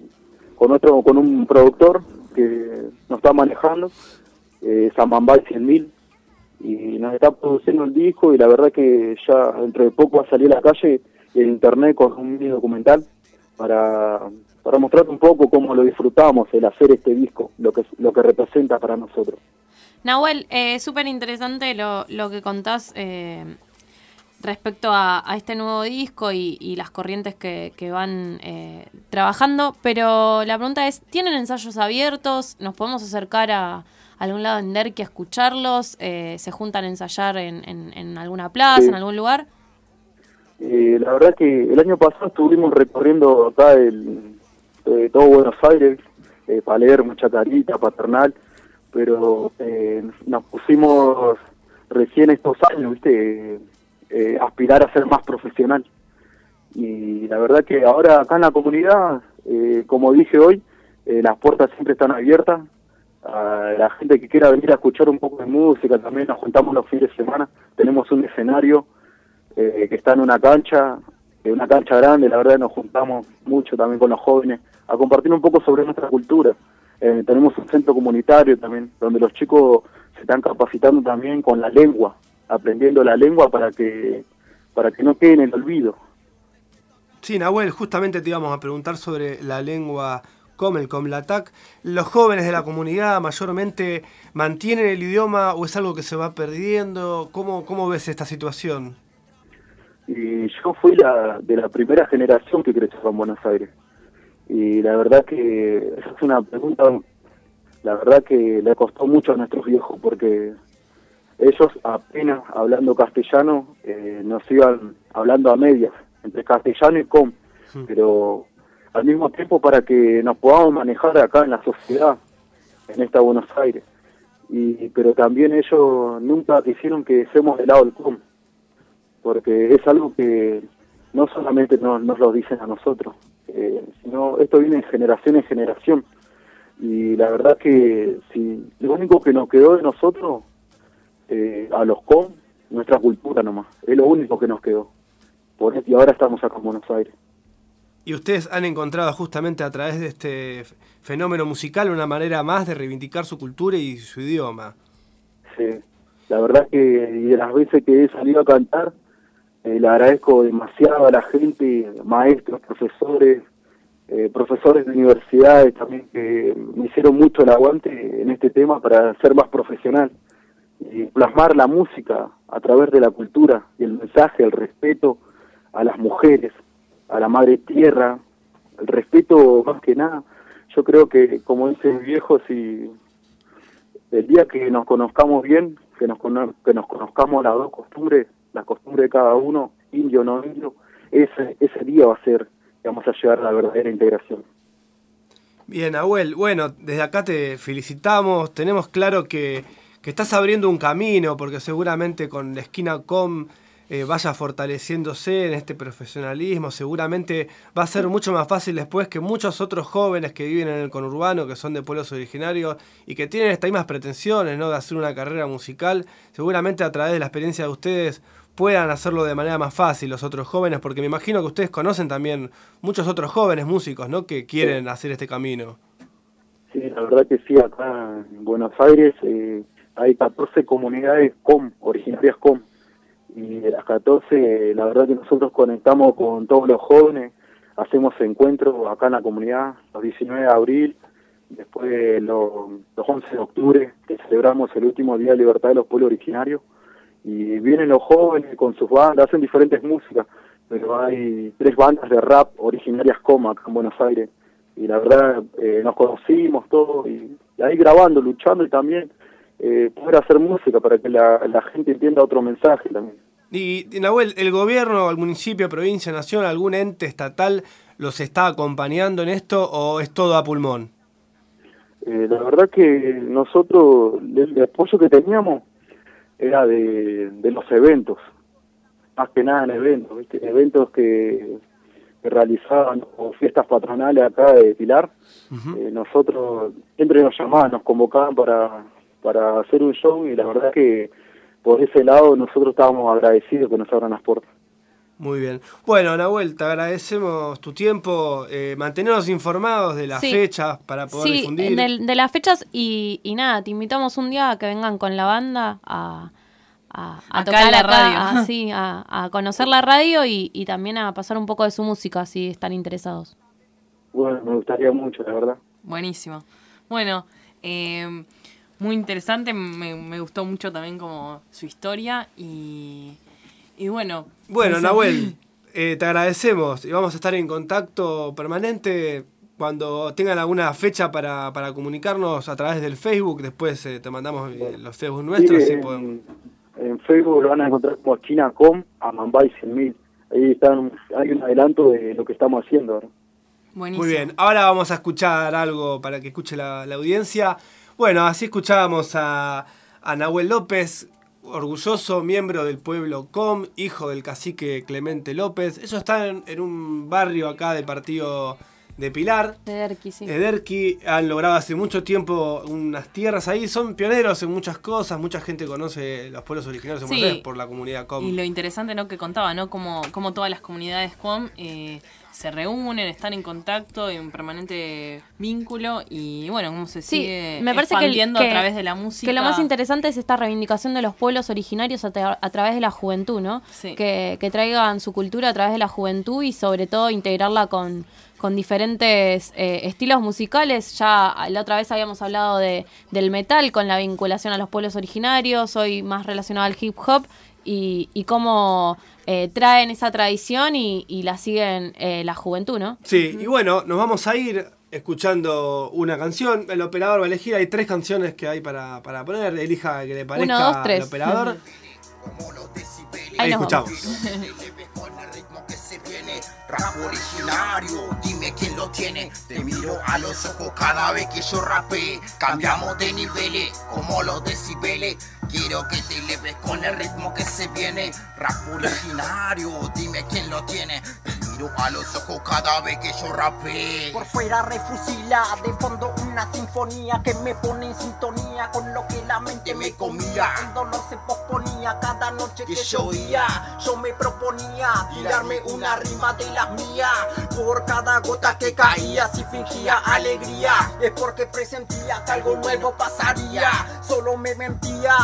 S: un productor que nos está manejando, Samambay 100.000, y nos está produciendo el disco, y la verdad que ya dentro de poco va a salir a la calle en internet con un mini documental para mostrar un poco cómo lo disfrutamos el hacer este disco, lo que representa para nosotros.
D: Nahuel, súper interesante lo que contás respecto a este nuevo disco y las corrientes que van trabajando, pero la pregunta es, ¿tienen ensayos abiertos? ¿Nos podemos acercar a algún lado en Derqui a escucharlos? ¿Se juntan a ensayar en alguna plaza, sí, en algún lugar?
S: La verdad que el año pasado estuvimos recorriendo acá todo Buenos Aires, Palermo, Chacarita, Paternal, pero nos pusimos recién estos años, ¿viste? Aspirar a ser más profesional. Y la verdad que ahora acá en la comunidad, como dije hoy, las puertas siempre están abiertas a la gente que quiera venir a escuchar un poco de música. También nos juntamos los fines de semana, tenemos un escenario que está en una cancha grande. La verdad nos juntamos mucho también con los jóvenes a compartir un poco sobre nuestra cultura. Tenemos un centro comunitario también, donde los chicos se están capacitando también con la lengua, aprendiendo la lengua para que no quede en el olvido.
C: Sí, Nahuel, justamente te íbamos a preguntar sobre la lengua com, el Comlatac. ¿Los jóvenes de la comunidad mayormente mantienen el idioma o es algo que se va perdiendo? ¿Cómo ves esta situación?
S: Y yo fui de la primera generación que creció en Buenos Aires. Y la verdad que esa es una pregunta, la verdad que le costó mucho a nuestros viejos, porque ellos apenas hablando castellano nos iban hablando a medias, entre castellano y com, pero al mismo tiempo para que nos podamos manejar acá en la sociedad, en esta Buenos Aires. Pero también ellos nunca quisieron que estemos del lado del com, porque es algo que no solamente nos lo dicen a nosotros, sino esto viene de generación en generación. Y la verdad que si lo único que nos quedó de nosotros, a los com, nuestra cultura nomás, es lo único que nos quedó. Y ahora estamos acá en Buenos Aires.
C: Y ustedes han encontrado justamente a través de este fenómeno musical una manera más de reivindicar su cultura y su idioma. Sí,
S: la verdad que y de las veces que he salido a cantar, le agradezco demasiado a la gente, maestros, profesores de universidades también, que me hicieron mucho el aguante en este tema para ser más profesional y plasmar la música a través de la cultura y el mensaje, el respeto a las mujeres, a la madre tierra, el respeto más que nada. Yo creo que, como dice mi viejo, si el día que nos conozcamos bien, que nos conozcamos las dos costumbres, la costumbre de cada uno, indio o no indio, ese día va a ser que vamos a llegar a la verdadera integración.
C: Bien, Nahuel, bueno, desde acá te felicitamos, tenemos claro que estás abriendo un camino, porque seguramente con la esquina com vaya fortaleciéndose en este profesionalismo, seguramente va a ser mucho más fácil después que muchos otros jóvenes que viven en el conurbano, que son de pueblos originarios y que tienen estas mismas pretensiones, ¿no?, de hacer una carrera musical, seguramente a través de la experiencia de ustedes puedan hacerlo de manera más fácil los otros jóvenes, porque me imagino que ustedes conocen también muchos otros jóvenes músicos, ¿no?, que quieren hacer este camino.
S: Sí, la verdad que sí, acá en Buenos Aires hay 14 comunidades com, originarias com, y de las 14, la verdad que nosotros conectamos con todos los jóvenes, hacemos encuentros acá en la comunidad, los 19 de abril, después los 11 de octubre, que celebramos el último Día de Libertad de los Pueblos Originarios, y vienen los jóvenes con sus bandas, hacen diferentes músicas, pero hay 3 bandas de rap originarias com acá en Buenos Aires, y la verdad nos conocimos todos, y ahí grabando, luchando, y también poder hacer música para que la gente entienda otro mensaje también.
C: Y Nahuel, ¿el gobierno, el municipio, provincia, nación, algún ente estatal los está acompañando en esto o es todo a pulmón?
S: La verdad que nosotros, el apoyo que teníamos era de los eventos, más que nada en eventos, ¿viste? Eventos que realizaban o fiestas patronales acá de Pilar. Nosotros siempre nos llamaban, nos convocaban para hacer un show, y la verdad que por ese lado nosotros estábamos agradecidos que nos abran las puertas.
C: Muy bien. Bueno, Nahuel, te agradecemos tu tiempo, mantenernos informados de las fechas para poder difundir.
D: De las fechas y nada, te invitamos un día a que vengan con la banda a tocar la radio. A conocer la radio y también a pasar un poco de su música, si están interesados.
S: Bueno, me gustaría mucho, la verdad.
B: Buenísimo. Bueno, muy interesante, me gustó mucho también como su historia y bueno.
C: Bueno, Nahuel, te agradecemos y vamos a estar en contacto permanente cuando tengan alguna fecha para comunicarnos a través del Facebook. Después te mandamos los Facebook nuestros.
S: Sí, en Facebook lo van a encontrar como Chinacom a Mambay 100.000. Ahí hay un adelanto de lo que estamos haciendo ahora.
C: Buenísimo. Muy bien, ahora vamos a escuchar algo para que escuche la audiencia. Bueno, así escuchábamos a Nahuel López, orgulloso miembro del pueblo com, hijo del cacique Clemente López. Ellos están en un barrio acá del partido de Pilar.
D: De Derqui, sí.
C: De Derqui han logrado hace mucho tiempo unas tierras ahí. Son pioneros en muchas cosas. Mucha gente conoce los pueblos originarios de Buenos Aires por la comunidad COM.
B: Y lo interesante, ¿no?, que contaba, ¿no?, como todas las comunidades COM se reúnen, están en contacto, en permanente vínculo y bueno, cómo se sigue
D: me parece
B: expandiendo a través de la música.
D: Que lo más interesante es esta reivindicación de los pueblos originarios a través de la juventud, ¿no?
B: Sí.
D: Que traigan su cultura a través de la juventud y sobre todo integrarla con diferentes estilos musicales. Ya la otra vez habíamos hablado del metal con la vinculación a los pueblos originarios, hoy más relacionado al hip hop y cómo traen esa tradición y la siguen la juventud, ¿no?
C: Sí, y bueno, nos vamos a ir escuchando una canción. El operador va a elegir, hay 3 canciones que hay para poner, elija que le parezca
D: 1, 2, 3.
C: al operador.
D: Ahí
C: escuchamos.
K: Rap originario, dime quién lo tiene. Te miro a los ojos cada vez que yo rapé. Cambiamos de niveles, como los decibeles. Quiero que te eleves con el ritmo que se viene. Rap originario, dime quién lo tiene. Te miro a los ojos cada vez que yo rapé.
T: Por fuera refusila, de fondo una sinfonía que me pone en sintonía con lo que la mente me comía. El dolor se posponía cada noche que llovía. Yo me proponía tirarme una rima de las mías. Por cada gota que caía, si fingía alegría, es porque presentía que algo nuevo pasaría. Solo me mentía.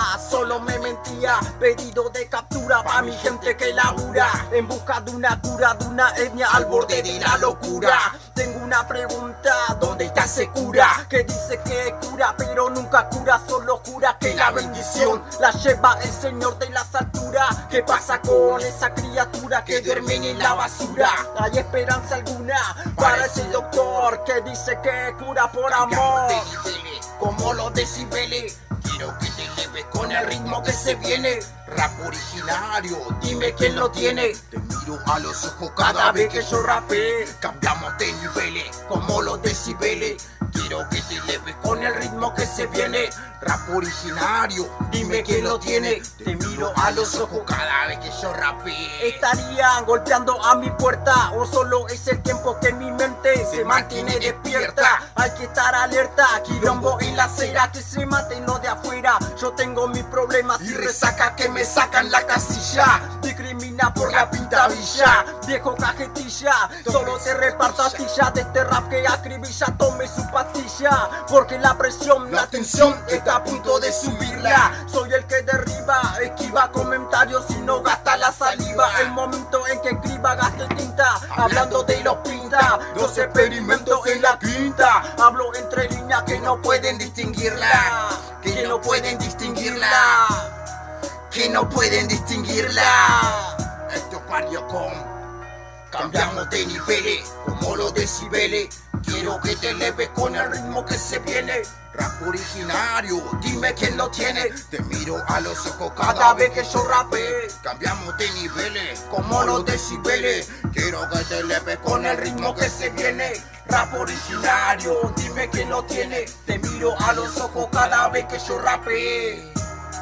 T: Pedido de captura pa' mi gente que labura en busca de una cura, de una etnia al borde de la locura. Tengo una pregunta, ¿dónde está ese cura? Que dice que cura, pero nunca cura, solo jura que la bendición la lleva el Señor de las alturas. ¿Qué pasa con esa criatura que duermen en la basura? ¿Hay esperanza alguna para ese doctor que dice que cura por amor? Como los decibeles, quiero que te eleves con el ritmo que se viene. Rap originario, dime quién lo tiene. Te miro a los ojos cada vez que yo rapé. Cambiamos de niveles, como los decibeles. Quiero que te eleves con el ritmo que se viene. Rap originario, dime quién lo tiene. Te miro a los ojos cada vez que yo rapé. ¿Estarían golpeando a mi puerta o solo es el tiempo que mi mente se mantiene despierta? Hay que estar alerta, quilombo en la acera, que se maten los de afuera. Yo tengo mis problemas y resaca que me sacan la casilla. Discrimina por la pintadilla, viejo cajetilla. Solo se reparta astilla de este rap que acribilla. Tome su pastilla, porque la presión, la tensión está a punto de subirla. Soy el que derriba, esquiva comentarios y no gasta la saliva. El momento en que escriba gaste tinta, hablando de los pinta. Los experimentos en la quinta, hablo entre líneas que no pueden distinguirla. Que no pueden distinguirla. Que no pueden distinguirla. Esto es Barrio COM. Cambiamos de niveles, como los decibeles. Quiero que te eleves con el ritmo que se viene. Rap originario, dime quién lo tiene. Te miro a los ojos cada vez que yo rapé. Cambiamos de niveles, como los decibeles. Quiero que te eleves con el ritmo que se viene. Rap originario, dime quién lo tiene. Te miro a los ojos cada vez que yo rapé.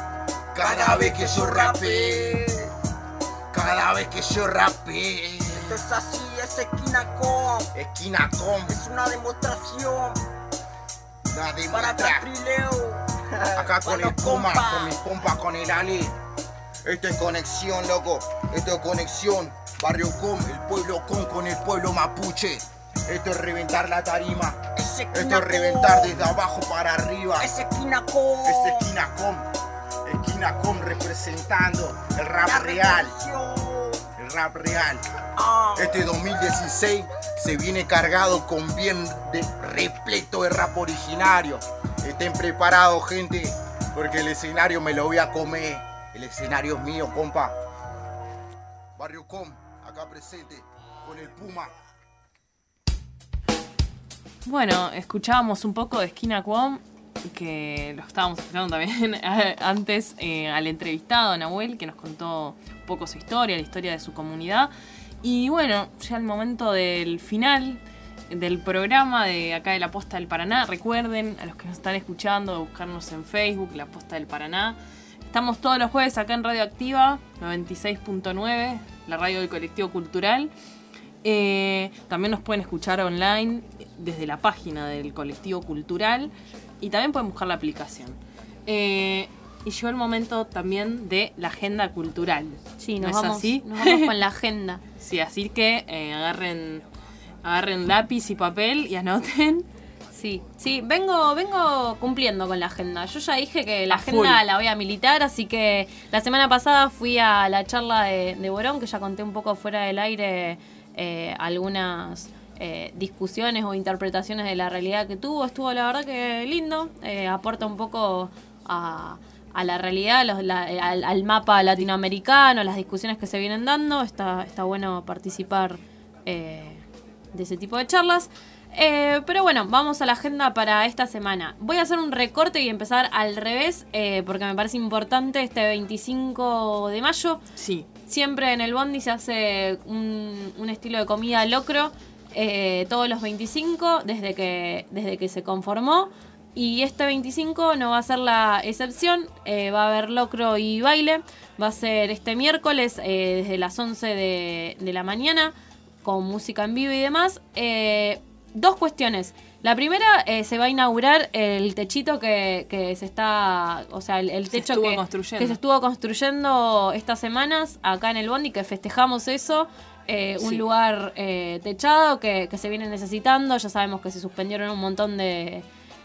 T: Cada vez que yo rapé. Cada vez que yo rapé. Esto es así, es Esquina COM. Esquina COM. Es una demostración. Para Caprileo. Acá con el Puma, con mi compa, con el Ali. Esto es conexión, loco. Esto es conexión. Barrio COM, el pueblo COM con el pueblo mapuche. Esto es reventar la tarima. Esto es reventar desde abajo para arriba. Es Esquina COM. Es Esquina COM. Esquina COM representando el rap real. El rap real. Este 2016 se viene cargado con bien repleto de rap originario. Estén preparados, gente, porque el escenario me lo voy a comer. El escenario es mío, compa. Barrio COM, acá presente, con el Puma.
B: Bueno, escuchábamos un poco de Esquina COM, que lo estábamos escuchando también antes al entrevistado Nahuel, que nos contó un poco su historia, la historia de su comunidad. Y bueno, ya el momento del final del programa de acá de La Posta del Paraná. Recuerden, a los que nos están escuchando, de buscarnos en Facebook, La Posta del Paraná. Estamos todos los jueves acá en Radio Activa 96.9, la radio del Colectivo Cultural. También nos pueden escuchar online desde la página del colectivo cultural y también pueden buscar la aplicación. Y llegó el momento también de la agenda cultural.
D: Sí,
B: nos vamos
D: con la agenda.
B: Sí, así que agarren lápiz y papel y anoten.
D: Sí, vengo cumpliendo con la agenda. Yo ya dije que la agenda la voy a militar, así que la semana pasada fui a la charla de Borón, que ya conté un poco fuera del aire algunas discusiones o interpretaciones de la realidad que tuvo. Estuvo la verdad que lindo, aporta un poco a la realidad, al mapa latinoamericano, las discusiones que se vienen dando. Está bueno participar de ese tipo de charlas. Pero bueno, vamos a la agenda para esta semana. Voy a hacer un recorte y empezar al revés, porque me parece importante este 25 de mayo.
B: Sí.
D: Siempre en el Bondi se hace un estilo de comida locro todos los 25 desde que se conformó. Y este 25 no va a ser la excepción, va a haber locro y baile. Va a ser este miércoles desde las 11 de la mañana con música en vivo y demás. Dos cuestiones. La primera, se va a inaugurar el techito que se está, o sea, el techo que se estuvo construyendo estas semanas acá en el Bondi, que festejamos eso. Un lugar techado que se viene necesitando. Ya sabemos que se suspendieron un montón de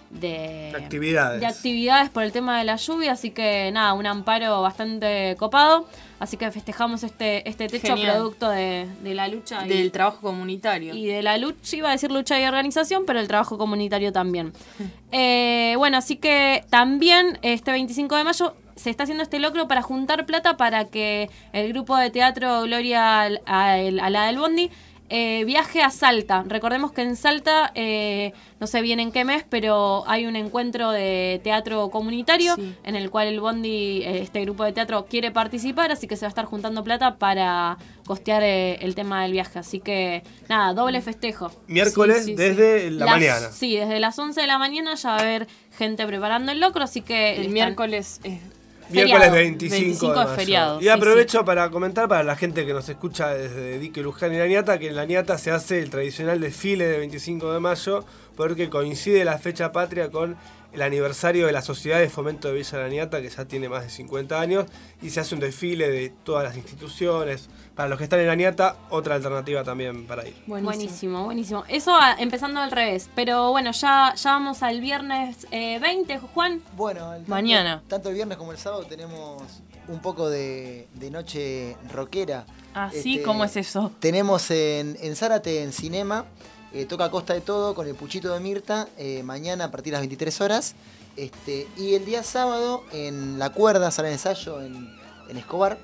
D: actividades por el tema de la lluvia, así que nada, un amparo bastante copado, así que festejamos este techo. Genial. Producto de la lucha
B: del trabajo comunitario
D: y de la lucha, iba a decir lucha y organización, pero el trabajo comunitario también. Bueno, así que también este 25 de mayo se está haciendo este locro para juntar plata para que el grupo de teatro Gloria a la del Bondi viaje a Salta. Recordemos que en Salta, no sé bien en qué mes, pero hay un encuentro de teatro comunitario en el cual el Bondi, este grupo de teatro, quiere participar, así que se va a estar juntando plata para costear el tema del viaje. Así que nada, doble festejo.
C: Miércoles desde la mañana.
D: Sí, desde las 11 de la mañana ya va a haber gente preparando el locro, así que
B: el miércoles
C: miércoles 25 de mayo.
B: Es feriado.
C: Y aprovecho para comentar para la gente que nos escucha desde Dique, Luján y La Niata, que en La Niata se hace el tradicional desfile de 25 de mayo, porque coincide la fecha patria con el aniversario de la Sociedad de Fomento de Villa La Niata, que ya tiene más de 50 años, y se hace un desfile de todas las instituciones. Para los que están en La Niata, otra alternativa también para ir.
D: Buenísimo. Eso empezando al revés. Pero bueno, ya vamos al viernes 20, Juan.
R: Bueno,
B: mañana.
R: Tanto el viernes como el sábado tenemos un poco de noche rockera.
B: Ah, sí, ¿cómo es eso?
R: Tenemos en Zárate, en Cinema, toca Costa de Todo con el Puchito de Mirta, mañana a partir de las 23 horas. Y el día sábado en La Cuerda, sala de ensayo en Escobar,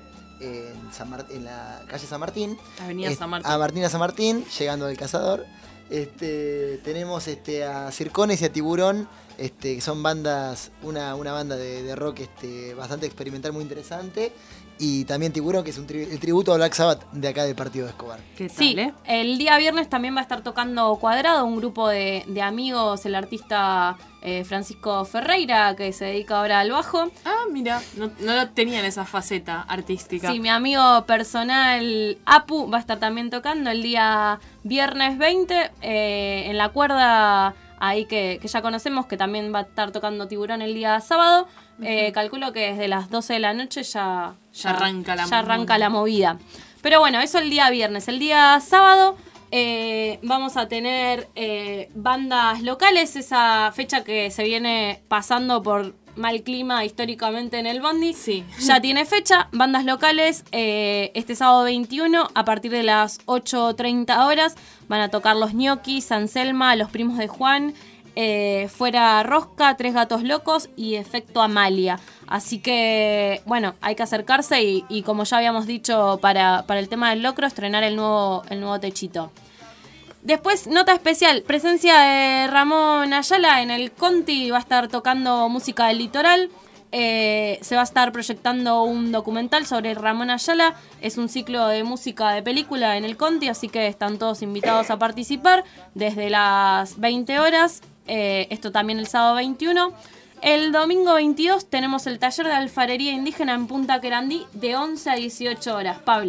R: en la calle San Martín.
B: Avenida San Martín.
R: A Martina San Martín, llegando del Cazador. Tenemos a Circones y a Tiburón, que son bandas, una banda de rock bastante experimental, muy interesante. Y también Tiburón, que es el tributo a Black Sabbath de acá del partido de Escobar.
D: ¿Qué tal, sí, el día viernes también va a estar tocando Cuadrado, un grupo de amigos, el artista Francisco Ferreira, que se dedica ahora al bajo.
B: Ah, mira, no lo tenía en esa faceta artística.
D: Sí, mi amigo personal Apu va a estar también tocando el día viernes 20 en La Cuerda, ahí que ya conocemos, que también va a estar tocando Tiburón el día sábado. Calculo que desde las 12 de la noche ya arranca la movida. Pero bueno, eso el día viernes. El día sábado vamos a tener bandas locales, esa fecha que se viene pasando por mal clima históricamente en el Bondi.
B: Sí.
D: Ya tiene fecha, bandas locales, este sábado 21 a partir de las 8:30 horas van a tocar Los Ñoquis, San Selma, Los Primos de Juan, Fuera Rosca, Tres Gatos Locos y Efecto Amalia. Así que, bueno, hay que acercarse y como ya habíamos dicho para el tema del locro, estrenar el nuevo techito. Después, nota especial, presencia de Ramón Ayala en el Conti, va a estar tocando música del litoral. Se va a estar proyectando un documental sobre Ramón Ayala. Es un ciclo de música de película en el Conti, así que están todos invitados a participar desde las 20 horas. Esto también el sábado 21. El domingo 22 tenemos el taller de alfarería indígena en Punta Querandí de 11 a 18 horas. Pablo.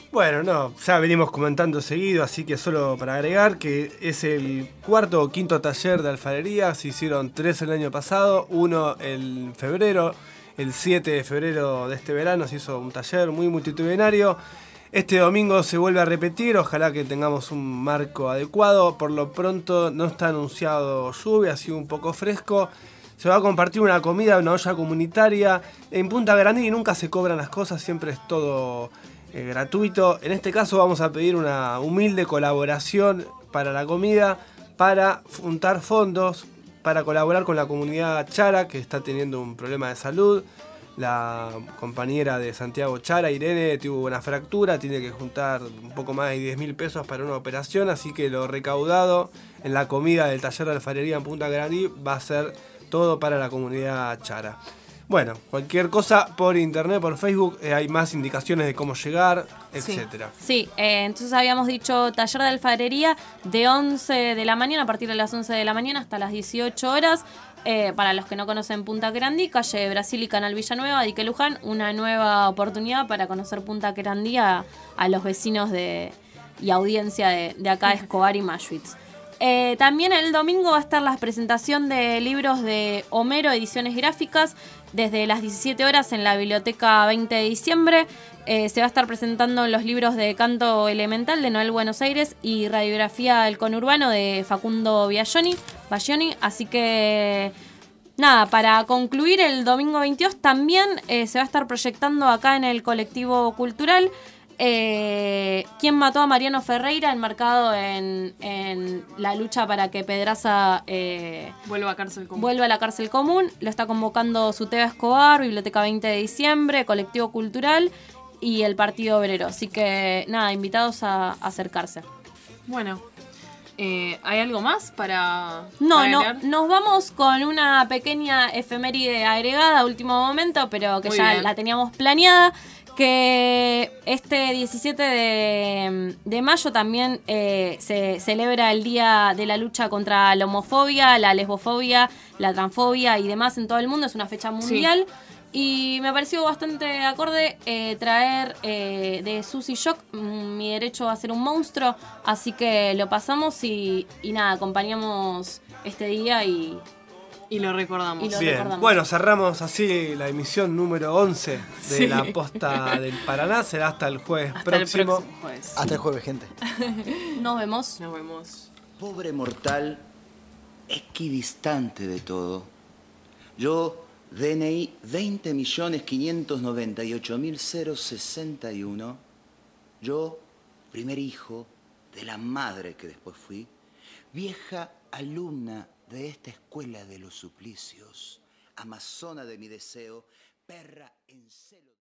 C: Bueno, no, ya venimos comentando seguido, así que solo para agregar que es el cuarto o quinto taller de alfarería. Se hicieron 3 el año pasado, uno en febrero, el 7 de febrero de este verano se hizo un taller muy multitudinario. Este domingo se vuelve a repetir, ojalá que tengamos un marco adecuado. Por lo pronto no está anunciado lluvia, ha sido un poco fresco. Se va a compartir una comida, una olla comunitaria. En Punta Grandini nunca se cobran las cosas, siempre es todo gratuito. En este caso vamos a pedir una humilde colaboración para la comida, para juntar fondos, para colaborar con la comunidad Chara, que está teniendo un problema de salud. La compañera de Santiago Chara, Irene, tuvo una fractura, tiene que juntar un poco más de 10.000 pesos para una operación, así que lo recaudado en la comida del taller de alfarería en Punta Grandí va a ser todo para la comunidad Chara. Bueno, cualquier cosa por internet, por Facebook, hay más indicaciones de cómo llegar, etcétera.
D: Sí, entonces habíamos dicho taller de alfarería de 11 de la mañana, a partir de las 11 de la mañana hasta las 18 horas. Para los que no conocen Punta Grandí, calle Brasil y Canal Villanueva, Dique Luján, una nueva oportunidad para conocer Punta Grandí a los vecinos y audiencia de acá de Escobar y Maschwitz. También el domingo va a estar la presentación de libros de Homero, ediciones gráficas, desde las 17 horas en la Biblioteca 20 de diciembre. Se va a estar presentando los libros de Canto Elemental de Noel Buenos Aires y Radiografía del Conurbano de Facundo Baglioni. Así que nada, para concluir el domingo 22 también se va a estar proyectando acá en el colectivo cultural ¿Quién mató a Mariano Ferreira?, enmarcado en la lucha para que Pedraza
B: vuelva a la cárcel común.
D: Lo está convocando Suteba Escobar, Biblioteca 20 de diciembre, Colectivo Cultural y el Partido Obrero. Así que nada, invitados a acercarse.
B: Bueno, ¿hay algo más para
D: No, nos vamos con una pequeña efeméride agregada a último momento, pero que muy ya bien. La teníamos planeada. Que este 17 de mayo también se celebra el Día de la Lucha contra la homofobia, la lesbofobia, la transfobia y demás en todo el mundo. Es una fecha mundial. Sí. Y me pareció bastante acorde traer de Susy Shock Mi derecho a ser un monstruo. Así que lo pasamos y nada, acompañamos este día y
B: lo recordamos.
C: Bien, bueno, cerramos así la emisión número 11 de La Posta del Paraná. Será hasta el jueves próximo.
R: El próximo jueves. Hasta el jueves, gente.
D: Nos vemos.
K: Pobre mortal, equidistante de todo. Yo, DNI 20.598.061. Yo, primer hijo de la madre que después fui, vieja alumna de esta escuela de los suplicios, amazona de mi deseo, perra en celo.